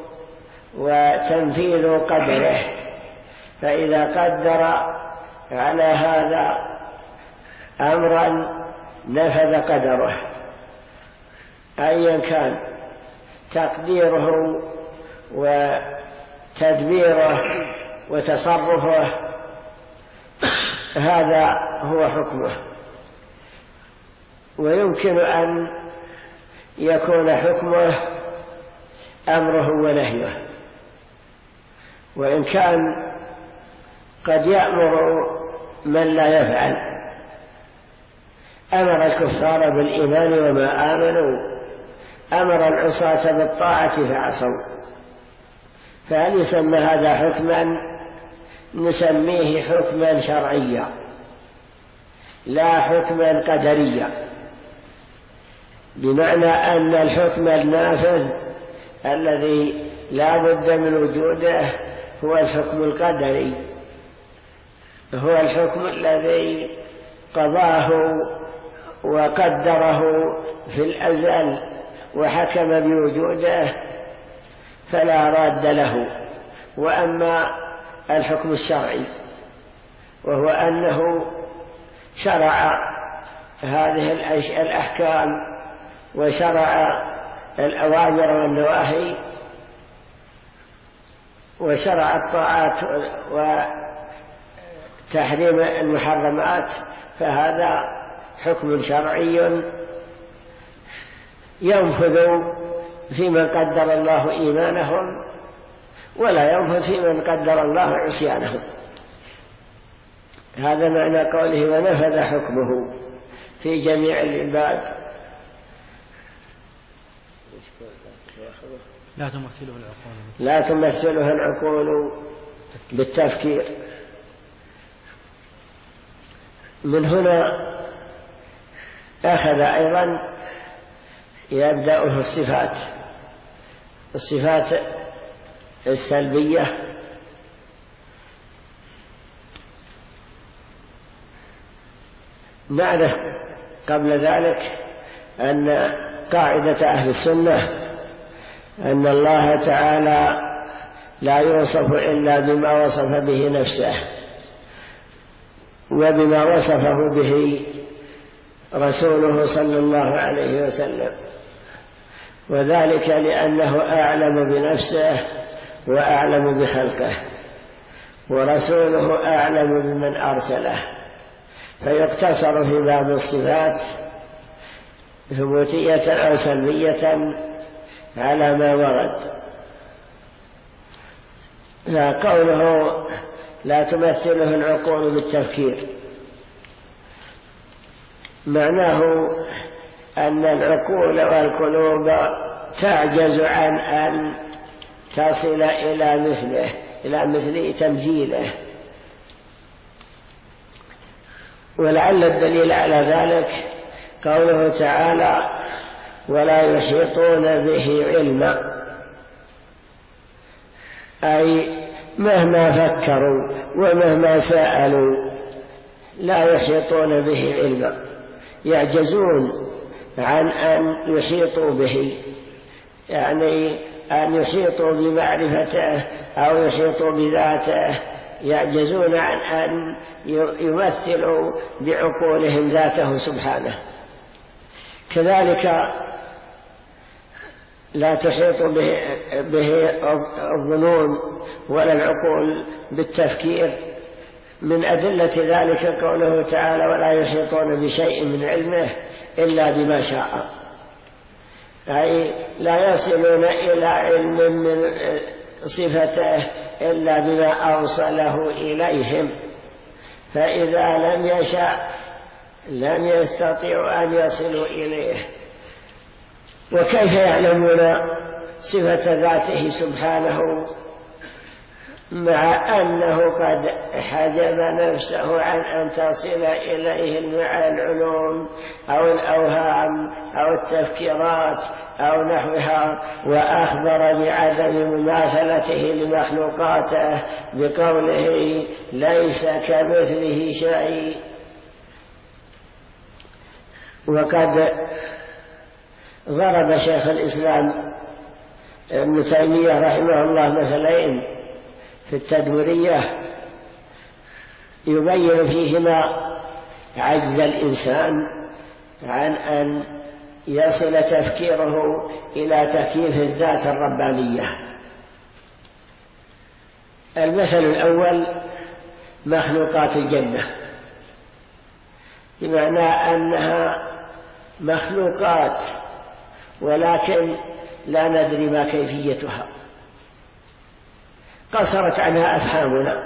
S2: وتنفيذ قدره. فإذا قدر على هذا أمرا نفذ قدره أيا كان تقديره وتدبيره وتصرفه، هذا هو حكمه. ويمكن أن يكون حكمه أمره ونهيه، وإن كان قد يأمر من لا يفعل. أمر الكفار بالإيمان وما آمنوا، أمر العصاة بالطاعة فعصوا. فهل يسمى هذا حكما؟ نسميه حكما شرعيا لا حكما قدريا، بمعنى أن الحكم النافذ الذي لا بد من وجوده هو الحكم القدري، هو الحكم الذي قضاه وقدره في الأزل وحكم بوجوده فلا راد له. وأما الحكم الشرعي وهو أنه شرع هذه الأحكام وشرع الأوامر والنواهي، وشرع الطاعات وتحريم المحرمات، فهذا حكم شرعي ينفذ في من قدر الله إيمانهم ولا ينفذ في من قدر الله عصيانهم. هذا معنى قوله ونفذ حكمه في جميع العباد. لا تمثله العقول بالتفكير. من هنا أخذ أيضا يبدأ الصفات السلبية. نعرف قبل ذلك أن قاعدة أهل السنة أن الله تعالى لا يوصف إلا بما وصف به نفسه وبما وصفه به رسوله صلى الله عليه وسلم، وذلك لأنه أعلم بنفسه وأعلم بخلقه، ورسوله أعلم بمن أرسله، فيقتصر في باب الصفات ثبوتية أو سلبية على ما ورد. قوله لا تمثله العقول بالتفكير معناه أن العقول والقلوب تعجز عن أن تصل إلى مثل تمثيله. ولعل الدليل على ذلك قوله تعالى ولا يحيطون به علما، أي مهما فكروا ومهما سألوا لا يحيطون به علما، يعجزون عن أن يحيطوا به، يعني أن يحيطوا بمعرفته أو يحيطوا بذاته، يعجزون عن أن يمثلوا بعقولهم ذاته سبحانه. كذلك لا تحيط به الظنون ولا العقول بالتفكير. من أدلة ذلك قوله تعالى ولا يحيطون بشيء من علمه إلا بما شاء، أي لا يصلون إلى علم من صفته إلا بما أوصله إليهم، فإذا لم يشاء لم يستطيعوا أن يصلوا إليه. وكيف يعلمون صفة ذاته سبحانه مع أنه قد حجب نفسه عن أن تصل إليه العلوم أو الأوهام أو التفكيرات أو نحوها، وأخبر بعدم مماثلته لمخلوقاته بقوله ليس كمثله شيء. وقد ضرب شيخ الإسلام ابن تيمية رحمه الله مثلين في التدمرية يبين فيهما عجز الإنسان عن أن يصل تفكيره إلى تكييف الذات الربانية. المثل الأول مخلوقات الجنة، بمعنى أنها مخلوقات ولكن لا ندري ما كيفيتها، قصرت عنها أفهامنا.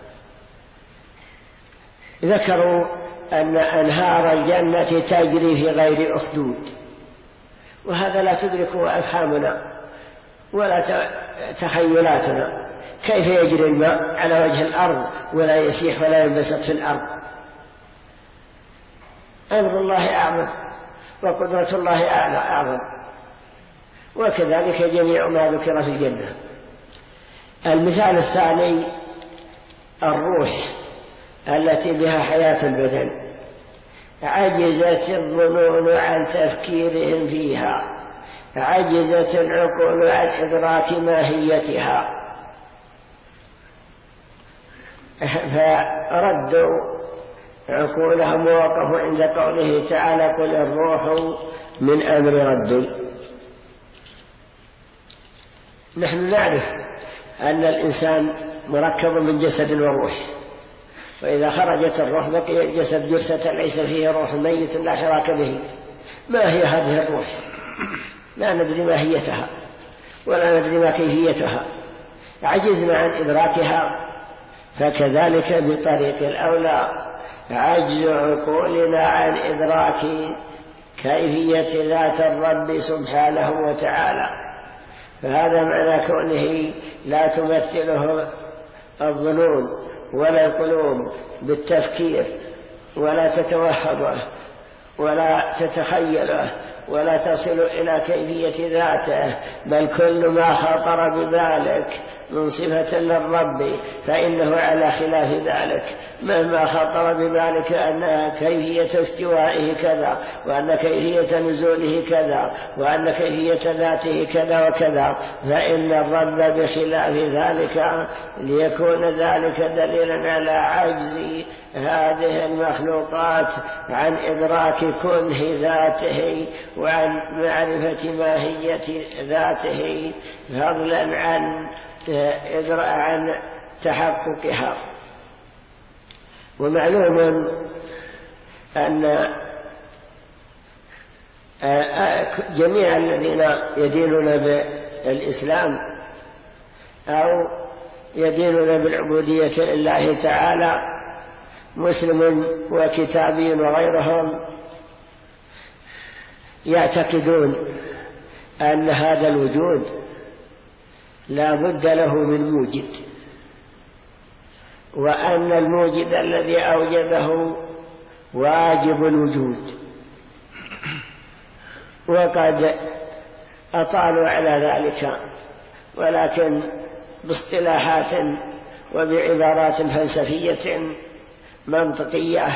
S2: ذكروا أن أنهار الجنة تجري في غير أخدود، وهذا لا تدركه أفهامنا ولا تخيلاتنا. كيف يجري الماء على وجه الأرض ولا يسيح ولا ينبسط في الأرض؟ أمر الله أعظم وقدرة الله أعظم، وكذلك جميع ما ذكر في الجنة. المثال الثاني الروح التي بها حياة البدن، عجزت الظنون عن تفكيرهم فيها، عجزت العقول عن إدراك ماهيتها، فردوا عقولهم ووقفوا عند قوله تعالى قل الروح من أمر ربي. نحن نعرف أن الإنسان مركب من جسد وروح، وإذا خرجت الروح بقي الجسد جثة ليس فيه روح، ميت لا حراك به. ما هي هذه الروح؟ لا ندري ماهيتها ولا ندري ما كيفيتها، عجزنا عن إدراكها. فكذلك بطريق الأولى عجز عقولنا عن إدراك كيفية ذات الرب سبحانه وتعالى. فهذا معنى كونه لا تمثله الظنون ولا القلوب بالتفكير، ولا تتوهبه ولا تتخيله ولا تصل إلى كيفية ذاته، بل كل ما خطر ببالك من صفة للرب فإنه على خلاف ذلك. مهما خطر ببالك أن كيفية استوائه كذا، وأن كيفية نزوله كذا، وأن كيفية ذاته كذا وكذا، فإن الرب بخلاف ذلك، ليكون ذلك دليلا على عجز هذه المخلوقات عن إدراك كنه ذاته وعن معرفة ماهية ذاته، فضلا عن تحققها. ومعلوم أن جميع الذين يدينون بالإسلام أو يدينون بالعبودية لله تعالى، مسلم وكتابي وغيرهم، يعتقدون أن هذا الوجود لا بد له من موجد، وأن الموجد الذي أوجده واجب الوجود. وقد أطالوا على ذلك، ولكن باصطلاحات وبعبارات فلسفية منطقية.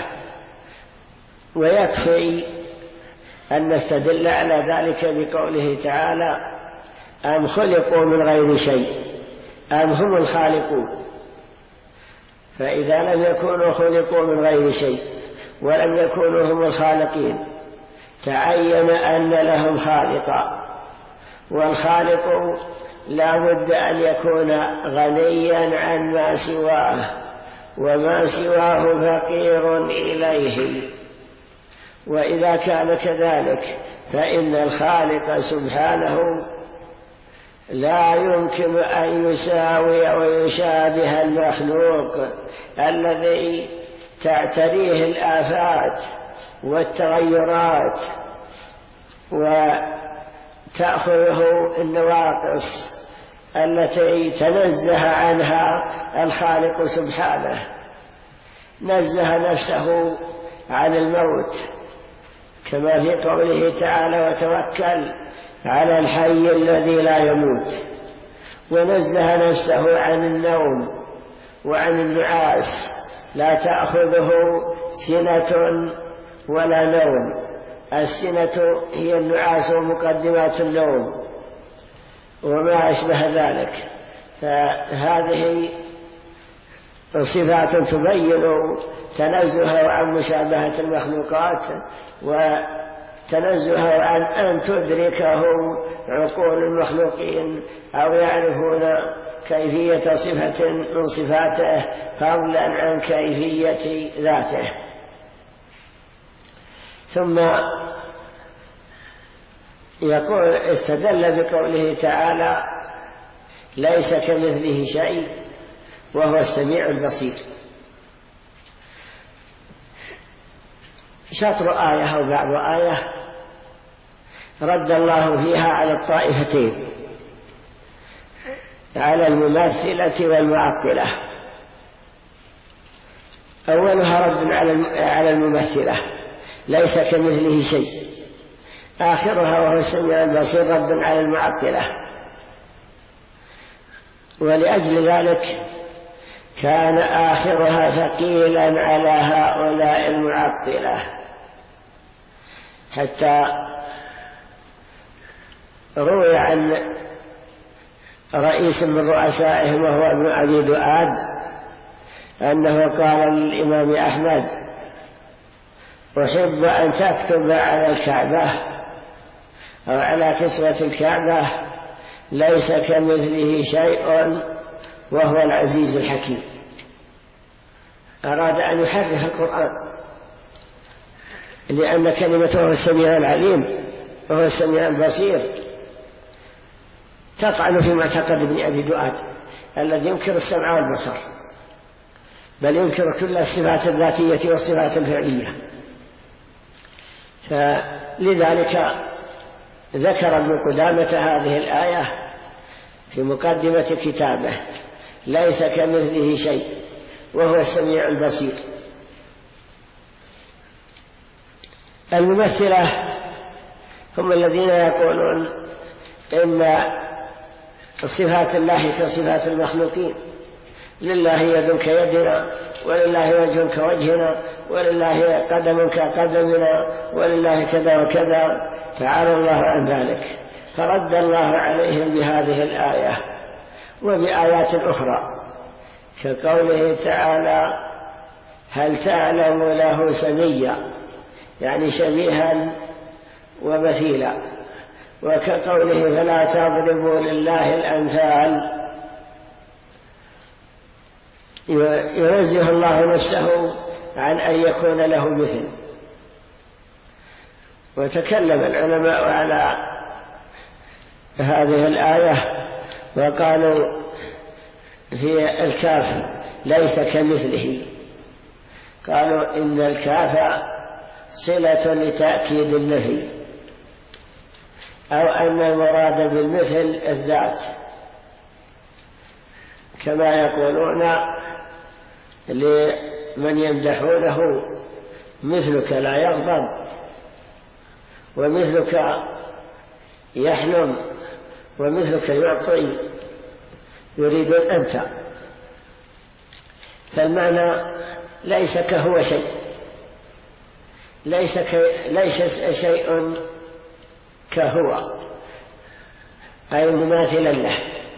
S2: ويكفي أن نستدل على ذلك بقوله تعالى: أم خلقوا من غير شيء أم هم الخالقون. فإذا لم يكونوا خلقوا من غير شيء ولم يكونوا هم الخالقين، تعين أن لهم خالقا، والخالق لا بد أن يكون غنيا عن ما سواه، وما سواه فقير إليه. وإذا كان كذلك فإن الخالق سبحانه لا يمكن أن يساوي ويشابه المخلوق الذي تعتريه الآفات والتغيرات وتأخذه النواقص التي تنزه عنها الخالق سبحانه. نزه نفسه عن الموت كما في قوله تعالى: وتوكل على الحي الذي لا يموت. ونزه نفسه عن النوم وعن النعاس، لا تأخذه سنة ولا نوم. السنة هي النعاس ومقدمات النوم وما أشبه ذلك. فهذه صفات تبين تنزهه عن مشابهة المخلوقات، وتنزهه عن أن تدركه عقول المخلوقين أو يعرفون كيفية صفة من صفاته فضلا عن كيفية ذاته. ثم يقول استدل بقوله تعالى: ليس كمثله شيء وهو السميع البصير. شطر آية أو بعض آية رد الله فيها على الطائفتين، على الممثلة والمعطلة. أولها رد على الممثلة: ليس كمثله شيء. آخرها وهو السميع البصير رد على المعطلة. ولأجل ذلك كان آخرها ثقيلا على هؤلاء المعطلة، حتى روي عن رئيس من رؤسائهم وهو ابن أبي دؤاد أنه قال للإمام أحمد: أحب أن تكتب على الكعبة أو على كسوة الكعبة: ليس كمثله شيء وهو العزيز الحكيم. أراد أن يحرف القرآن لأن كلمته السميع العليم وهو السميع البصير تطعن في معتقد ابن أبي دؤاد الذي ينكر السمع والبصر، بل ينكر كل الصفات الذاتية والصفات الفعلية. فلذلك ذكر ابن قدامة هذه الآية في مقدمة كتابه: ليس كمثله شيء وهو السميع البصير. الممثلة هم الذين يقولون إن صفات الله كصفات المخلوقين، لله يد كيدنا، ولله وجه كوجهنا، ولله قدم كقدمنا، ولله كذا وكذا، تعالى الله عن ذلك. فرد الله عليهم بهذه الآية وبآيات أخرى كقوله تعالى: هل تعلم له سميا، يعني شبيها ومثيلا، وكقوله: فلا تضربوا لله الأمثال. ينزه الله نفسه عن أن يكون له مثل. وتكلم العلماء على هذه الآية وقالوا في الكاف: ليس كمثله. قالوا إن الكاف صلة لتأكيد النفي، أو أن المراد بالمثل الذات، كما يقولون لمن يمدحونه: مثلك لا يغضب، ومثلك يحلم، ومثلك يعطي، يريد أنت. فالمعنى ليس كهو شيء، ليس شيء كهو، أي مماثلا له.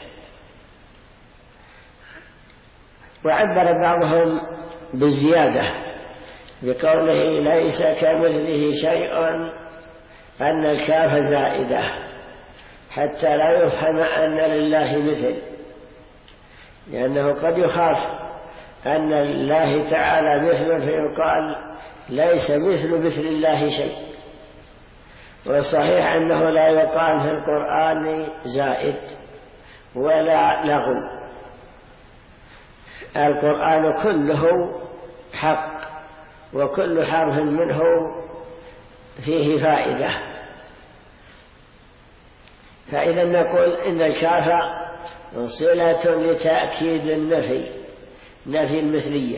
S2: وعبر بعضهم بالزيادة بقوله: ليس كمثله شيء، أن الكاف زائدة حتى لا يفهم أن لله مثل، لأنه قد يخاف أن لله تعالى مثل فيقال: ليس مثل الله شيء. والصحيح أنه لا يقال في القرآن زائد ولا لغو، القرآن كله حق، وكل حرف منه فيه فائدة. فإذا نقول إن الكاف صلة لتأكيد النفي، نفي المثلية.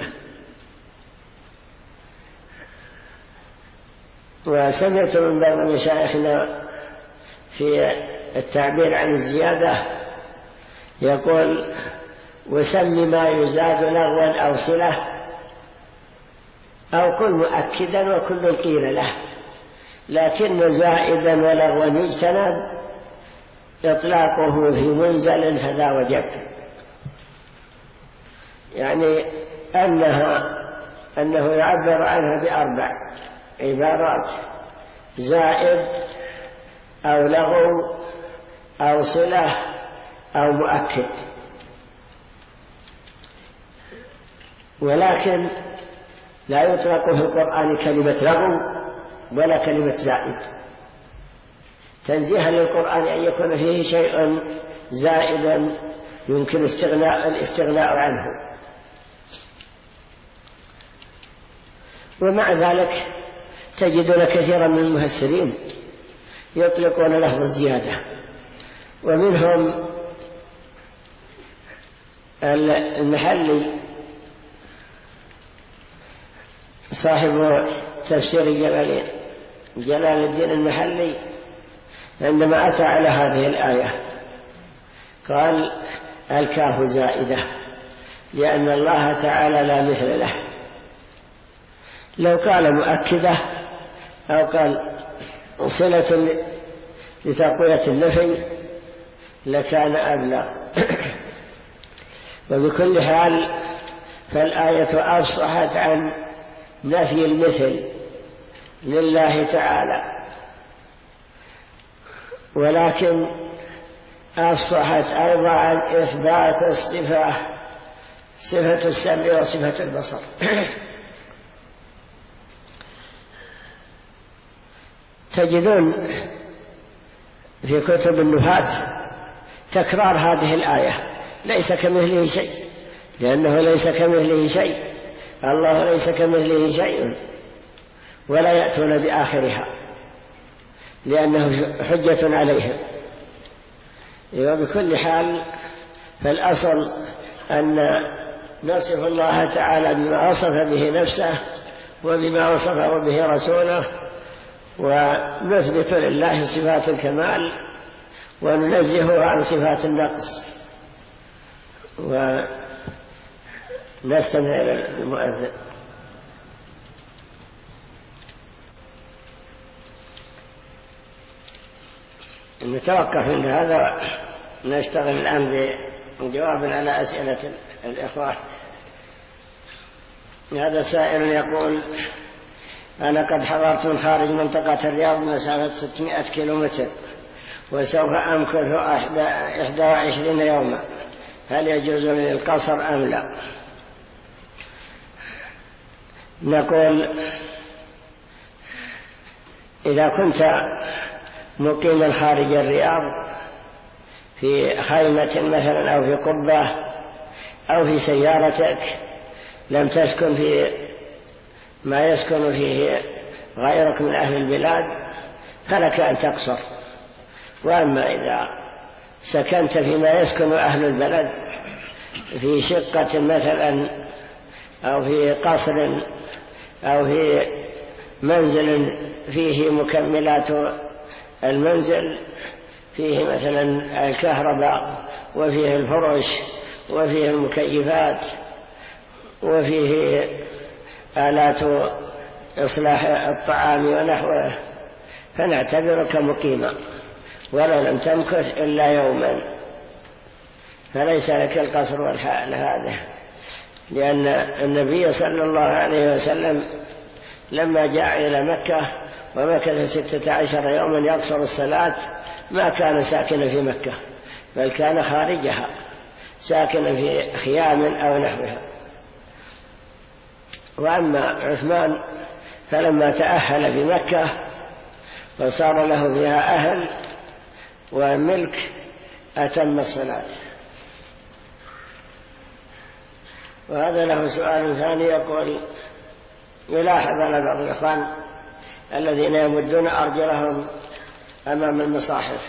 S2: وسمعت من بعض مشايخنا في التعبير عن الزيادة يقول: وسم ما يزاد لغوا أو صلة، أو كل مؤكدا وكل قيل له، لكن زائدا ولغوا يجتنب، إطلاقه في منزل فلا وجب. يعني أنه يعبر عنها بأربع عبارات: زائد، أو لغو، أو صلة، أو مؤكد. ولكن لا يطلق في القرآن كلمة لغو ولا كلمة زائد، تنزيها للقرآن أن يكون فيه شيء زائدا يمكن الاستغناء عنه. ومع ذلك تجدون كثيرا من المفسرين يطلقون لفظ الزيادة، ومنهم المحلي صاحب تفسير جلال الدين المحلي عندما أتى على هذه الآية قال: الكاف زائدة لأن الله تعالى لا مثل له. لو قال مؤكدة أو قال صلة لتقوية النفي لكان أبلغ. وبكل حال فالآية أفصحت عن نفي المثل لله تعالى، ولكن أفصحت أيضا عن إثبات صفة السمع وصفة البصر. تجدون في كتب النحاة تكرار هذه الآية ليس كمثله شيء، لأنه ليس كمثله شيء، الله ليس كمثله شيء، ولا يأتون بآخرها لأنه حجة عليهم. وبكل حال فالأصل أن نصف الله تعالى بما وصف به نفسه وبما وصفه به رسوله، ونثبت لله صفات الكمال وننزهه عن صفات النقص. ونستمع إلى المؤذن. نتوقف عند هذا، نشتغل الآن بجواب على أسئلة الإخوة. هذا سائل يقول: أنا قد حضرت من خارج منطقة الرياض مسافة 600 كيلومتر وسوف أمكث 21 يوما، هل يجوز لي القصر أم لا؟ نقول: إذا كنت مقيما خارج الرياض في خيمة مثلا أو في قبة أو في سيارتك لم تسكن في ما يسكن فيه غيرك من أهل البلاد فلك أن تقصر. وأما إذا سكنت فيما يسكن أهل البلد في شقة مثلا أو في قصر أو في منزل فيه مكملات المنزل، فيه مثلا الكهرباء وفيه الفرش وفيه المكيفات وفيه آلات إصلاح الطعام ونحوه، فنعتبرك مقيما ولو لم تمكث إلا يوما، فليس لك القصر والحال هذا، لأن النبي صلى الله عليه وسلم لما جاء إلى مكة ومكث 16 يوما يقصر الصلاة ما كان ساكنا في مكة، بل كان خارجها ساكنا في خيام أو نحوها. وأما عثمان فلما تأهل بمكة وصار له فيها أهل وملك أتم الصلاة. وهذا له سؤال ثاني يقول: يلاحظ على بعض الإخوان الذين يمدون أرجلهم أمام المصاحف،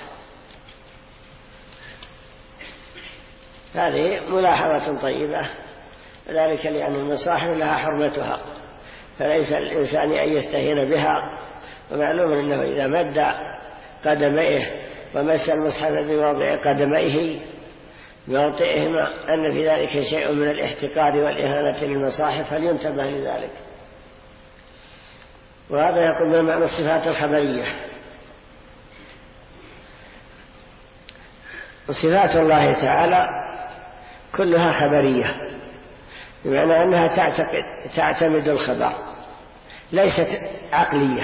S2: هذه ملاحظة طيبة، ذلك لأن المصاحف لها حرمتها فليس الإنسان أن يستهين بها. ومعلوم أنه إذا مد قدميه ومس المصحف بموضع قدميه موطئهما أن في ذلك شيء من الاحتقار والإهانة للمصاحف، فلينتبه لذلك. وهذا يقول بمعنى الصفات الخبرية. صفات الله تعالى كلها خبرية، بمعنى أنها تعتمد الخبر، ليست عقلية،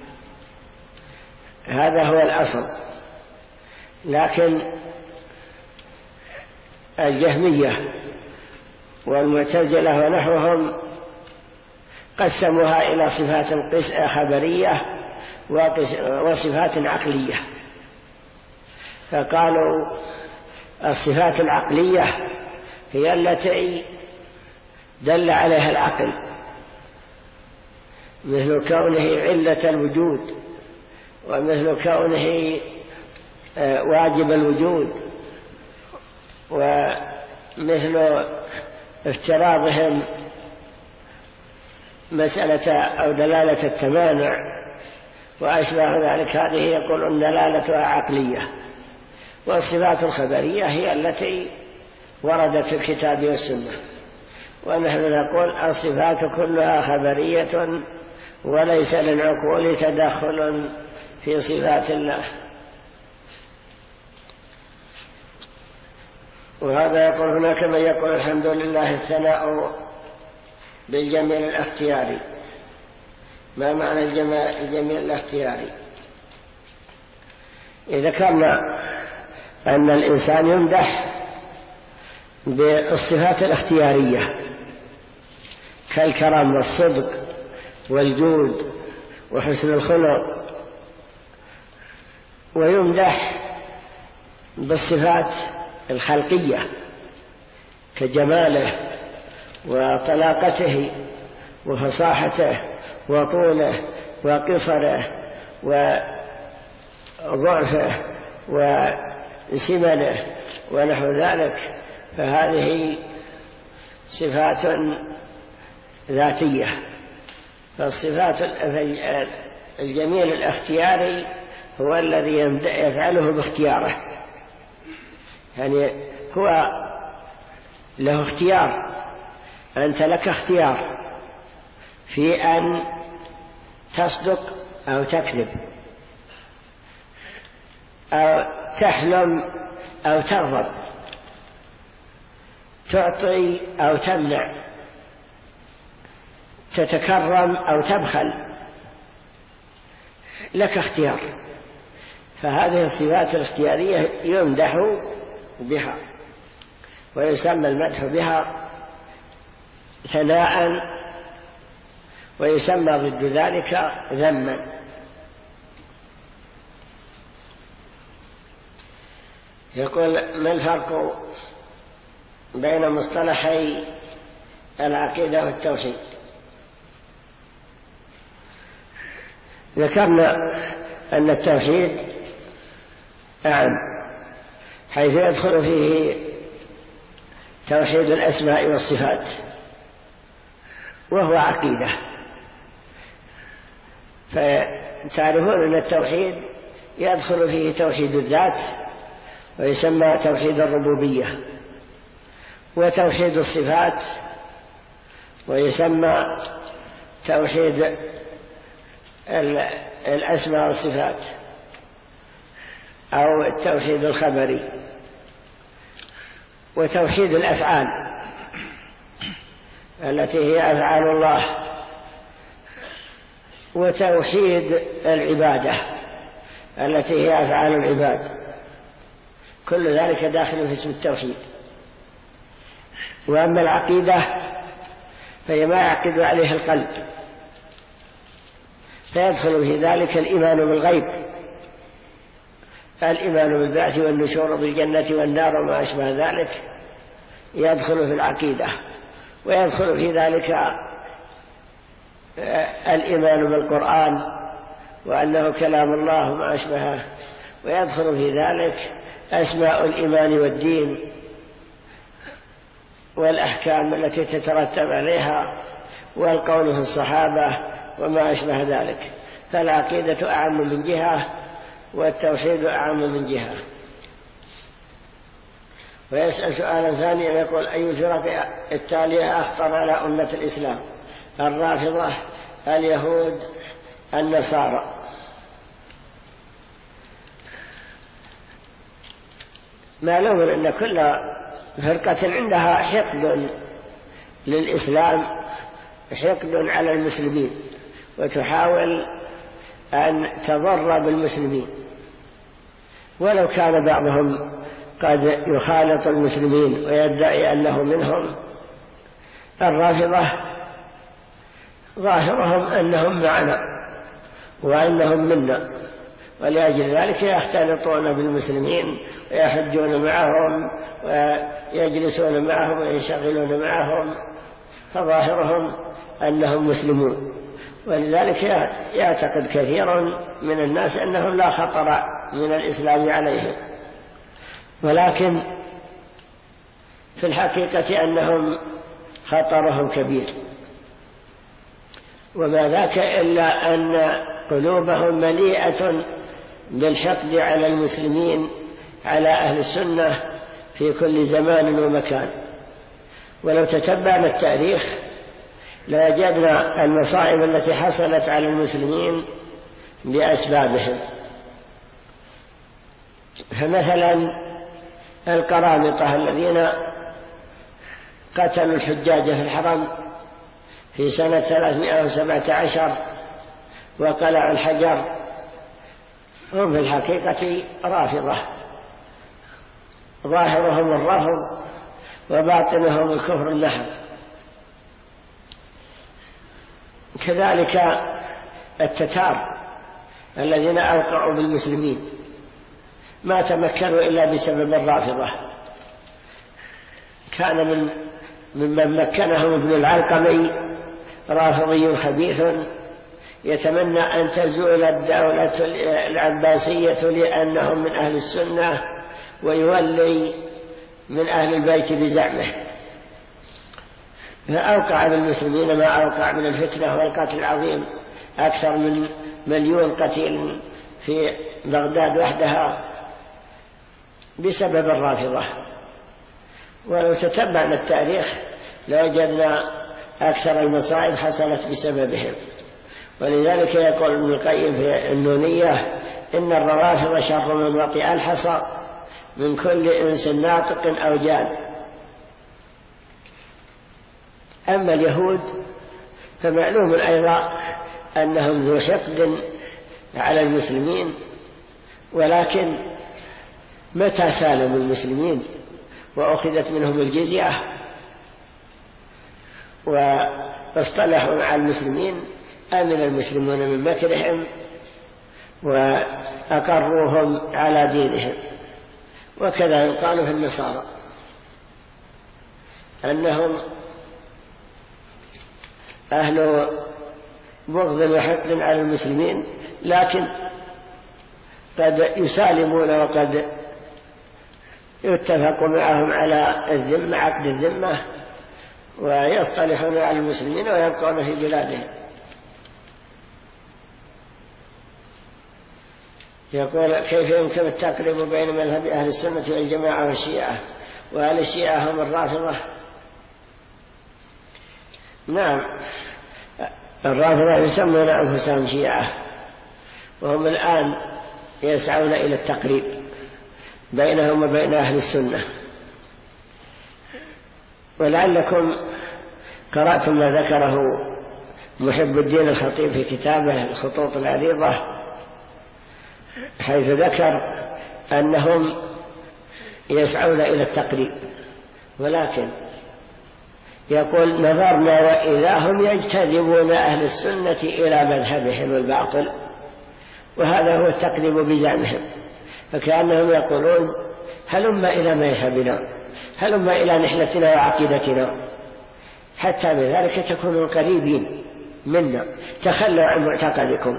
S2: هذا هو الأصل. لكن الجهمية والمعتزلة ونحوهم قسموها إلى صفات خبرية وصفات عقلية، فقالوا الصفات العقلية هي التي دل عليها العقل، مثل كونه علة الوجود، ومثل كونه واجب الوجود، ومثل افتراضهم مسألة أو دلالة التمانع وأشبه ذلك، هذه يقولون دلالتها عقلية. والصفات الخبرية هي التي وردت في الكتاب والسنة، ونحن نقول الصفات كلها خبرية وليس للعقول تدخل في صفات الله. وهذا يقول هناك من يقول الحمد لله الثناء بالجميل الاختياري. ما معنى الجميل الاختياري؟ إذا كان أن الإنسان يمدح بالصفات الاختيارية كالكرم والصدق والجود وحسن الخلق، ويمدح بالصفات الخلقية كجماله وطلاقته وفصاحته وطوله وقصره وضعفه وسمنه ونحو ذلك، فهذه صفات ذاتية. فالصفات الجميل الاختياري هو الذي يفعله باختياره، يعني هو له اختيار، أنت لك اختيار في أن تصدق أو تكذب أو تحلم أو تغضب، تعطي أو تمنع، تتكرم أو تبخل، لك اختيار. فهذه الصفات الاختيارية يمدح بها، ويسمى المدح بها ثناء، ويسمى ضد ذلك ذما. يقول: ما الفرق بين مصطلحي العقيدة والتوحيد؟ ذكرنا أن التوحيد أعم، حيث يدخل فيه توحيد الأسماء والصفات، وهو عقيدة. فتعرفون أن التوحيد يدخل فيه توحيد الذات، ويسمى توحيد الربوبية، وتوحيد الصفات، ويسمى توحيد الأسماء والصفات أو التوحيد الخبري، وتوحيد الأفعال التي هي أفعال الله، وتوحيد العبادة التي هي أفعال العباد. كل ذلك داخل في اسم التوحيد. وأما العقيدة فهي ما يعقد عليه القلب، فيدخل في ذلك الإيمان بالغيب، الإيمان بالبعث والنشور بالجنة والنار وما أشبه ذلك يدخل في العقيدة. ويدخل في ذلك الإيمان بالقرآن وأنه كلام الله وما أشبهه، ويدخل في ذلك أسماء الإيمان والدين والأحكام التي تترتب عليها، والقول في الصحابة وما أشبه ذلك. فالعقيدة أعم من جهة، والتوحيد أعم من جهة. ويسأل سؤالا ثانيا يقول: أي الفرق التالية أخطر على أمة الإسلام؟ الرافضة، اليهود، النصارى. معلوم أن كل فرقة عندها حقد للإسلام، حقد على المسلمين، وتحاول أن تضر بالمسلمين، ولو كان بعضهم قد يخالط المسلمين ويدعي أنه منهم. الرافضة ظاهرهم أنهم معنا وأنهم منا، ولأجل ذلك يختلطون بالمسلمين ويحجون معهم ويجلسون معهم وينشغلون معهم، فظاهرهم أنهم مسلمون. ولذلك يعتقد كثير من الناس أنهم لا خطر من الإسلام عليهم، ولكن في الحقيقة أنهم خطرهم كبير. وما ذاك إلا أن قلوبهم مليئة بالحقد على المسلمين، على أهل السنة في كل زمان ومكان. ولو تتبعنا التاريخ لوجدنا المصائب التي حصلت على المسلمين بأسبابهم. فمثلا القرامطة الذين قتلوا الحجاج في الحرم في سنة 317 وقلعوا الحجر، هم في الحقيقة رافضة، ظاهرهم الرفض وباطنهم الكفر المحض. كذلك التتار الذين أوقعوا بالمسلمين ما تمكنوا إلا بسبب الرافضة. كان ممن مكنهم ابن العلقمي رافضي خبيث يتمنى أن تزول الدولة العباسية لأنهم من أهل السنة ويولي من أهل البيت بزعمه، فأوقع بالمسلمين ما أوقع من الفتنة والقتل العظيم، أكثر من 1,000,000 قتيل في بغداد وحدها بسبب الرافضة. ولو تتبعنا التاريخ لوجدنا أكثر المصائب حصلت بسببهم. ولذلك يقول ابن القيم في النونية: إن الروافض شر من وطئ الحصى من كل إنس ناطق أو جان. أما اليهود فمعلوم أيضا أنهم ذو حقد على المسلمين، ولكن متى سالموا المسلمين وأخذت منهم الجزية واصطلحوا مع المسلمين آمن المسلمون من مكرهم وأقروهم على دينهم. وكذا يقال في النصارى أنهم أهل بغض وحقد على المسلمين، لكن قد يسالمون وقد يتفق معهم على الذمة، عقد الذمة، ويصطلحون على المسلمين ويبقون في بلادهم. يقول: كيف يمكن التقريب بين مذهب أهل السنة والجماعة والشيعة؟ وهل الشيعة هم الرافضة؟ نعم، الرافضة يسمون أنفسهم شيعة، وهم الآن يسعون إلى التقريب بينهم وبين أهل السنة. ولعلكم قرأتم ما ذكره محب الدين الخطيب في كتابه الخطوط العريضة، حيث ذكر أنهم يسعون إلى التقريب، ولكن يقول: نظرنا وإذا هم يجتذبون أهل السنة إلى مذهبهم الباطل، وهذا هو التقريب بزعمهم. فكأنهم يقولون: هلما إلى مذهبنا، هلما إلى نحلتنا وعقيدتنا، حتى بذلك تكونوا قريبين منا، تخلوا عن معتقدكم،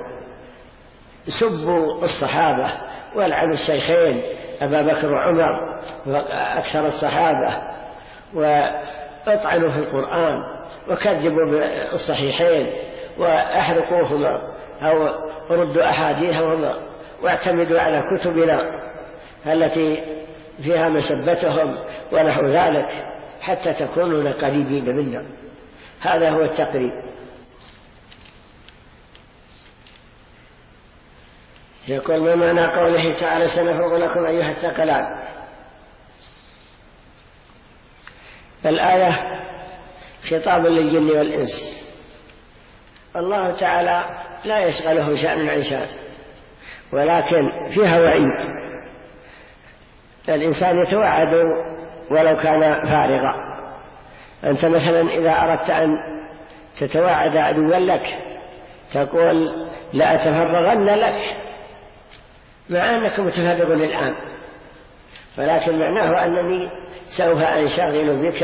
S2: سبوا الصحابة والعنوا الشيخين أبا بكر وعمر وأكثر الصحابة، واطعنوا في القرآن وكذبوا بالصحيحين وأحرقوهما أو ردوا أحاديثهما، واعتمدوا على كتبنا التي فيها مسبتهم ونحو ذلك، حتى تكونوا قريبين منا. هذا هو التقريب. يقول: ما معنى قوله تعالى: سنفرغ لكم أيها الثقلان؟ الآية خطاب للجن والإنس. الله تعالى لا يشغله شأن عن شأن، ولكن فيها وعيد. الإنسان يتوعد ولو كان فارغا. أنت مثلا إذا أردت أن تتوعد عدوا لك تقول: لا أتفرغن لك، مع أنك متفرغ الآن، ولكن معناه أنني سوف أنشغل بك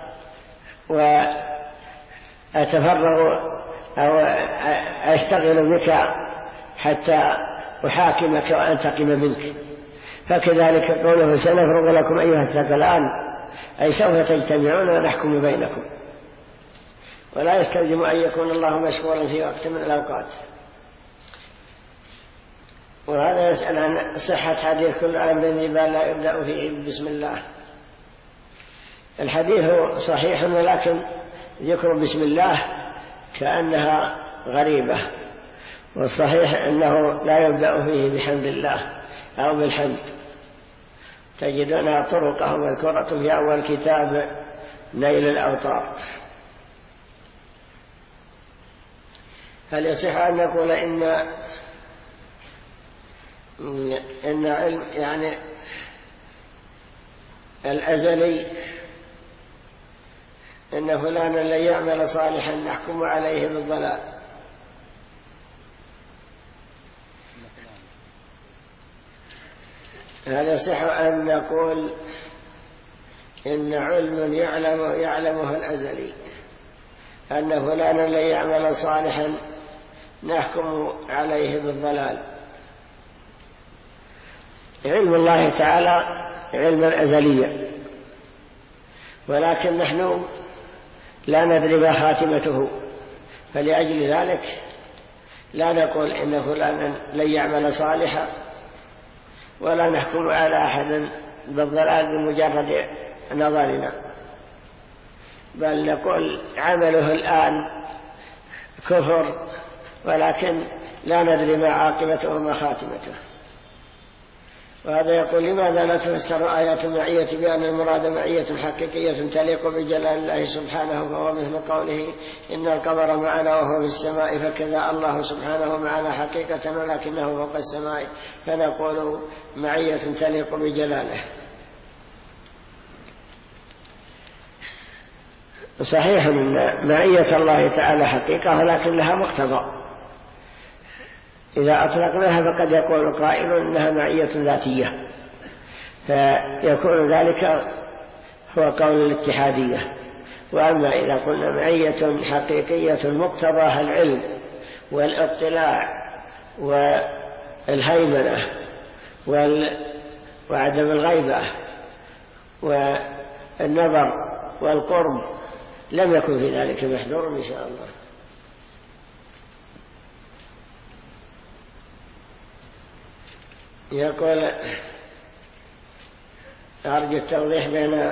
S2: وأتفرغ أو أشتغل بك حتى أحاكمك وأنتقم منك. فكذلك قوله: سنفرغ لكم أيها الثقلان، أي سوف تجتمعون ونحكم بينكم. ولا يستلزم أن يكون الله مشغولا في وقت من الأوقات. وهذا يسأل عن صحة حديث: كل أمر ذي لا يبدأ فيه بسم الله. الحديث صحيح، ولكن ذكر بسم الله كأنها غريبة، والصحيح أنه لا يبدأ فيه بحمد الله أو بالحمد. تجدونها طرقه مذكورة في أول كتاب نيل الأوطار. هل يصح أن نقول إن علم، يعني الأزلي إن فلانا لن يعمل صالحا نحكم عليه بالضلال. هل يصح أن نقول إن علم يعلمه الأزلي أن فلانا لن يعمل صالحا نحكم عليه بالضلال؟ علم الله تعالى علما أزليا، ولكن نحن لا ندري ما خاتمته، فلأجل ذلك لا نقول إن فلانا لن يعمل صالحا، ولا نحكم على أحد بالضلال بمجرد نظرنا، بل نقول عمله الآن كفر، ولكن لا ندري ما عاقبته وما خاتمته. وهذا يقول: لماذا لا تفسر آيات المعية بأن المراد معية حقيقية تليق بجلال الله سبحانه، فهو مثل قوله: إن القمر معنا وهو في السماء، فكذا الله سبحانه معنا حقيقة ولكنه فوق السماء، فنقول معية تليق بجلاله. صحيح أن معية الله تعالى حقيقة، ولكن لها مقتضى، إذا أطلقناها فقد يقول قائل إنها معية ذاتية، فيكون ذلك هو قول الاتحادية. وأما إذا قلنا معية حقيقية مقتضاها العلم والاطلاع والهيمنة وعدم الغيبة والنظر والقرب، لم يكن في ذلك محذور إن شاء الله. يقول: أرجو التوضيح بين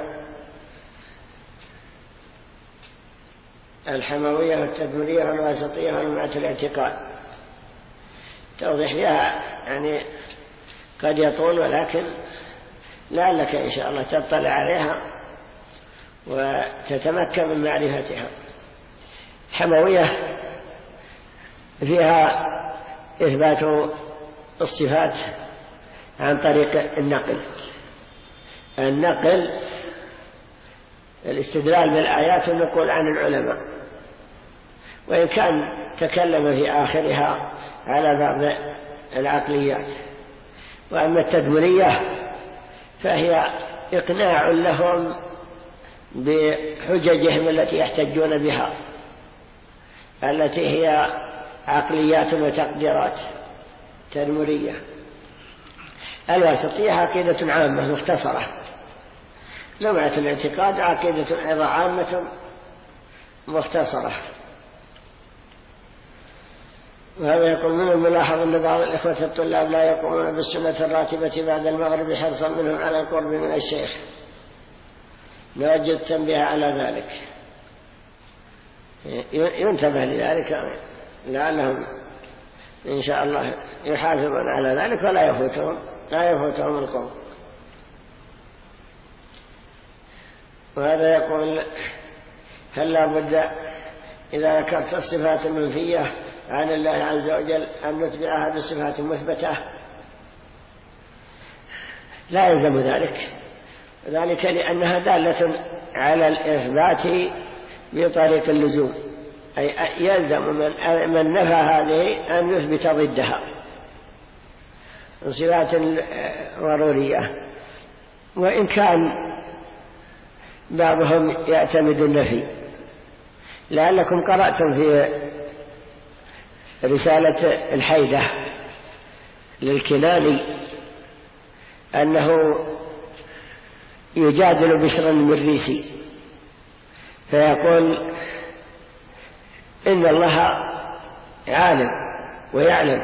S2: الحموية والتدمرية والواسطية وجماعة الاعتقاد. توضيح لها يعني قد يطول، ولكن لعلك إن شاء الله تطلع عليها وتتمكن من معرفتها. الحموية فيها إثبات الصفات عن طريق النقل الاستدلال بالآيات والنقول عن العلماء، وإن كان تكلم في آخرها على بعض العقليات. وأما التدمرية فهي إقناع لهم بحججهم التي يحتجون بها، التي هي عقليات وتقديرات تدمرية. الواسطية عقيدة عامة مختصرة. لمعة الاعتقاد عقيدة أيضا عامة مختصرة. وهذا يقول: من الملاحظ أن بعض الإخوة الطلاب لا يقومون بالسنة الراتبة بعد المغرب حرصا منهم على القرب من الشيخ. نوجد التنبيه على ذلك، ينتبه لذلك لعلهم إن شاء الله يحافظون على ذلك ولا يفوتهم القوم. وهذا يقول: هل لا بد إذا ذكرت الصفات المنفية عن الله عز وجل أن نتبعها بصفات مثبتة؟ لا يلزم ذلك لأنها دالة على الإثبات بطريق اللزوم، أي يلزم من نفى هذه أن يثبت ضدها صفات ضرورية. وإن كان بعضهم يعتمد النفي، لعلكم قرأتم في رسالة الحيدة للكناني أنه يجادل بشرا المريسي فيقول: إن الله عالم ويعلم،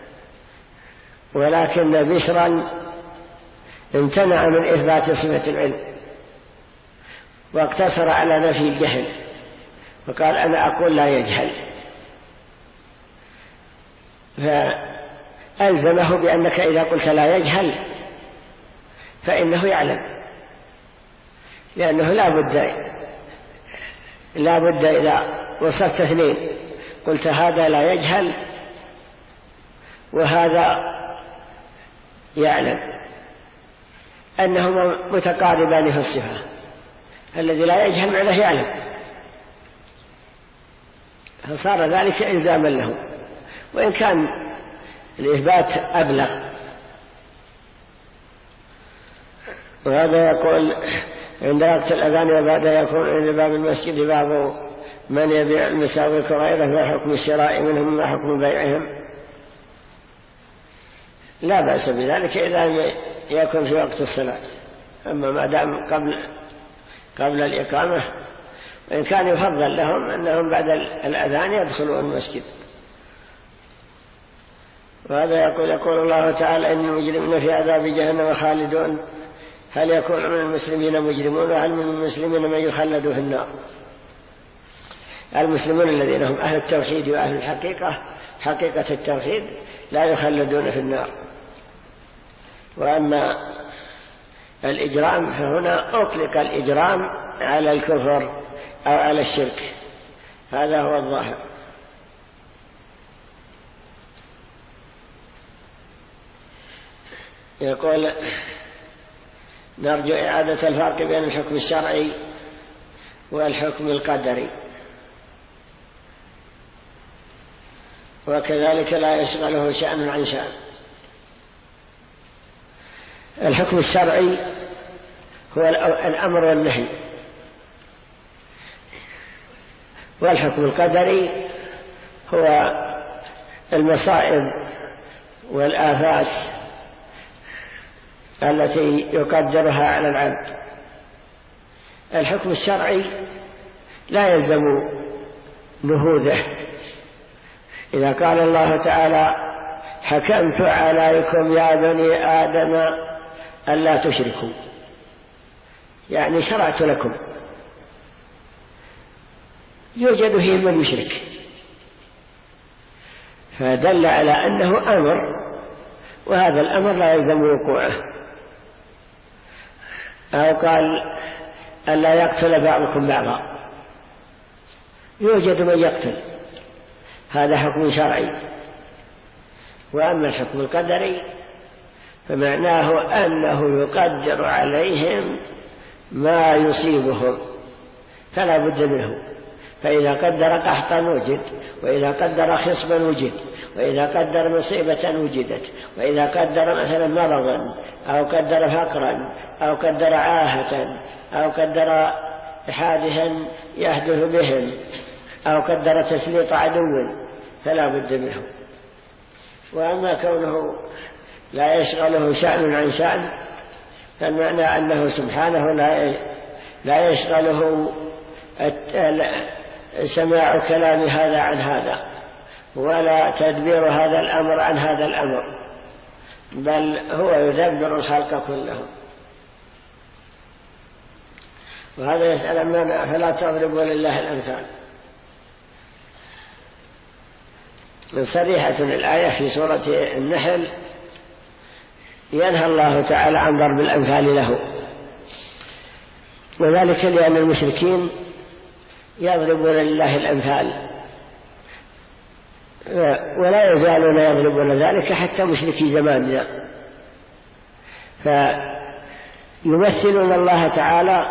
S2: ولكن بشرا امتنع من إثبات صفة العلم واقتصر على نفي الجهل، وقال: أنا أقول لا يجهل. فألزمه بأنك إذا قلت لا يجهل فإنه يعلم، لأنه لا بد إذا وصلت اثنين قلت هذا لا يجهل وهذا يعلم، أنهما متقاربان في الصفة، الذي لا يجهل معناه يعلم، فصار ذلك إلزاما له، وإن كان الإثبات أبلغ. وهذا يقول عند وقت الأذان وبعد يكون عند باب المسجد بعض من يبيع المساويك وغيره، ما حكم الشراء منهم ما حكم بيعهم؟ لا بأس بذلك إذا يكون في وقت الصلاة، أما ما دام قبل الإقامة، وإن كان يفضل لهم أنهم بعد الأذان يدخلوا المسجد. وهذا يقول الله تعالى: إن المجرمين في عذاب جهنم خالدون، هل يكون من المسلمين مجرمون وهل من المسلمين من يخلد في النار؟ المسلمون الذين هم أهل التوحيد وأهل الحقيقة، حقيقة التوحيد، لا يخلدون في النار. وأما الإجرام فهنا أطلق الإجرام على الكفر أو على الشرك، هذا هو الظاهر. يقول: نرجو إعادة الفرق بين الحكم الشرعي والحكم القدري، وكذلك لا يشغله شأن عن شأن. الحكم الشرعي هو الأمر والنهي، والحكم القدري هو المصائب والآفات التي يقدرها على العبد. الحكم الشرعي لا يلزم نهوذه. إذا قال الله تعالى: حكمت عليكم يا بني آدم ألا تشركوا، يعني شرعت لكم، يوجد فيه من يشرك، فدل على أنه أمر، وهذا الأمر لا يلزم وقوعه. أو قال: ألا يقتل بعضكم بعضا، يوجد من يقتل، هذا حكم شرعي. وأما الحكم القدري فمعناه أنه يقدر عليهم ما يصيبهم فلا بد منه، فإذا قدر قحطا وجد، وإذا قدر خصبا وجد، وإذا قدر مصيبة وجدت، وإذا قدر مثلا مرضا أو قدر فقرا أو قدر عاهة أو قدر حادثا يحدث بهم أو قدر تسليط عدو فلا بد منه. وأما كونه لا يشغله شأن عن شأن فالمعنى أنه سبحانه لا يشغله سماع كلام هذا عن هذا، ولا تدبير هذا الأمر عن هذا الأمر، بل هو يدبر الخلق كلهم. وهذا يسأل أمنا: فلا تضربوا لله الأمثال. صريحة الآية في سورة النحل، ينهى الله تعالى عن ضرب الأمثال له، وذلك لأن المشركين يضربون لله الأمثال، ولا يزالون يضربون ذلك حتى مشركي زماننا، فيمثلون الله تعالى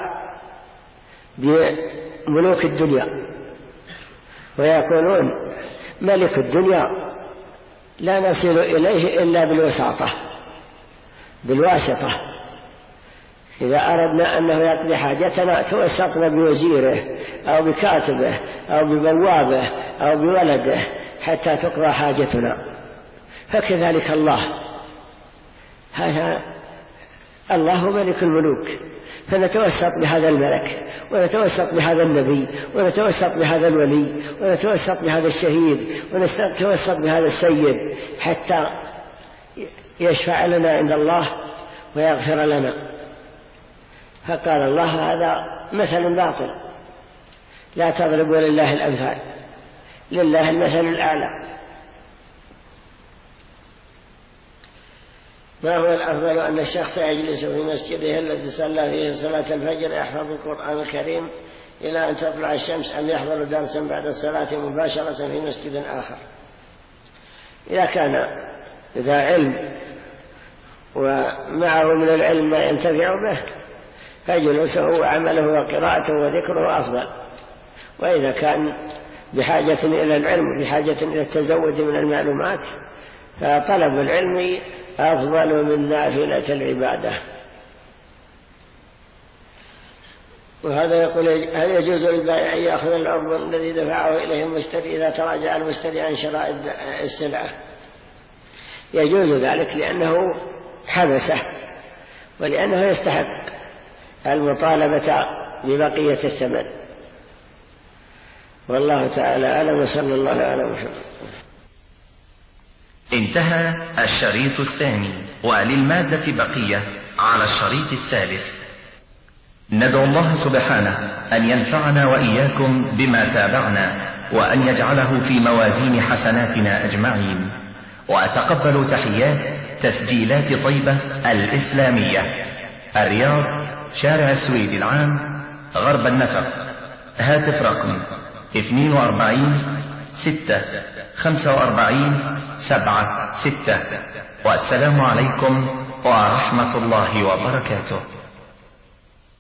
S2: بملوك الدنيا، ويقولون: ملك الدنيا لا نصل إليه إلا بالواسطة. إذا أردنا أنه يقضي حاجتنا توسطنا بوزيره أو بكاتبه أو ببوابه أو بولده حتى تقضى حاجتنا. فكذلك الله هو ملك الملوك، فنتوسط بهذا الملك، ونتوسط بهذا النبي، ونتوسط بهذا الولي، ونتوسط بهذا الشهيد، ونتوسط بهذا السيد حتى يشفع لنا عند الله ويغفر لنا. فقال الله: هذا مثل باطل، لا تضربوا لله الأمثال، لله المثل الأعلى. ما هو الأفضل؟ أن الشخص يجلس في مسجده الذي صلى فيه صلاة الفجر يحفظ القرآن الكريم إلى أن تطلع الشمس، أم يحضر درسا بعد الصلاة مباشرة في مسجد آخر؟ إذا كان ذا علم ومعه من العلم ما ينتفع به، فجلوسه وعمله وقراءته وذكره أفضل. وإذا كان بحاجة إلى العلم بحاجة إلى التزود من المعلومات فطلب العلم أفضل من نافلة العبادة. وهذا يقول: هل يجوز للبائع أن يأخذ العرض الذي دفعه إليه المشتري إذا تراجع المشتري عن شراء السلعة؟ يجوز ذلك لأنه حبسه، ولأنه يستحق المطالبة ببقية الثمن. والله تعالى أعلم، وصلى الله على محمد.
S4: انتهى الشريط الثاني، وللمادة بقية على الشريط الثالث. ندعو الله سبحانه أن ينفعنا وإياكم بما تابعنا، وأن يجعله في موازين حسناتنا أجمعين. وأتقبل تحيات تسجيلات طيبة الإسلامية، الرياض، شارع السويد العام، غرب النفق. هاتف رقم 42 6 45 7 6. والسلام عليكم ورحمة الله وبركاته.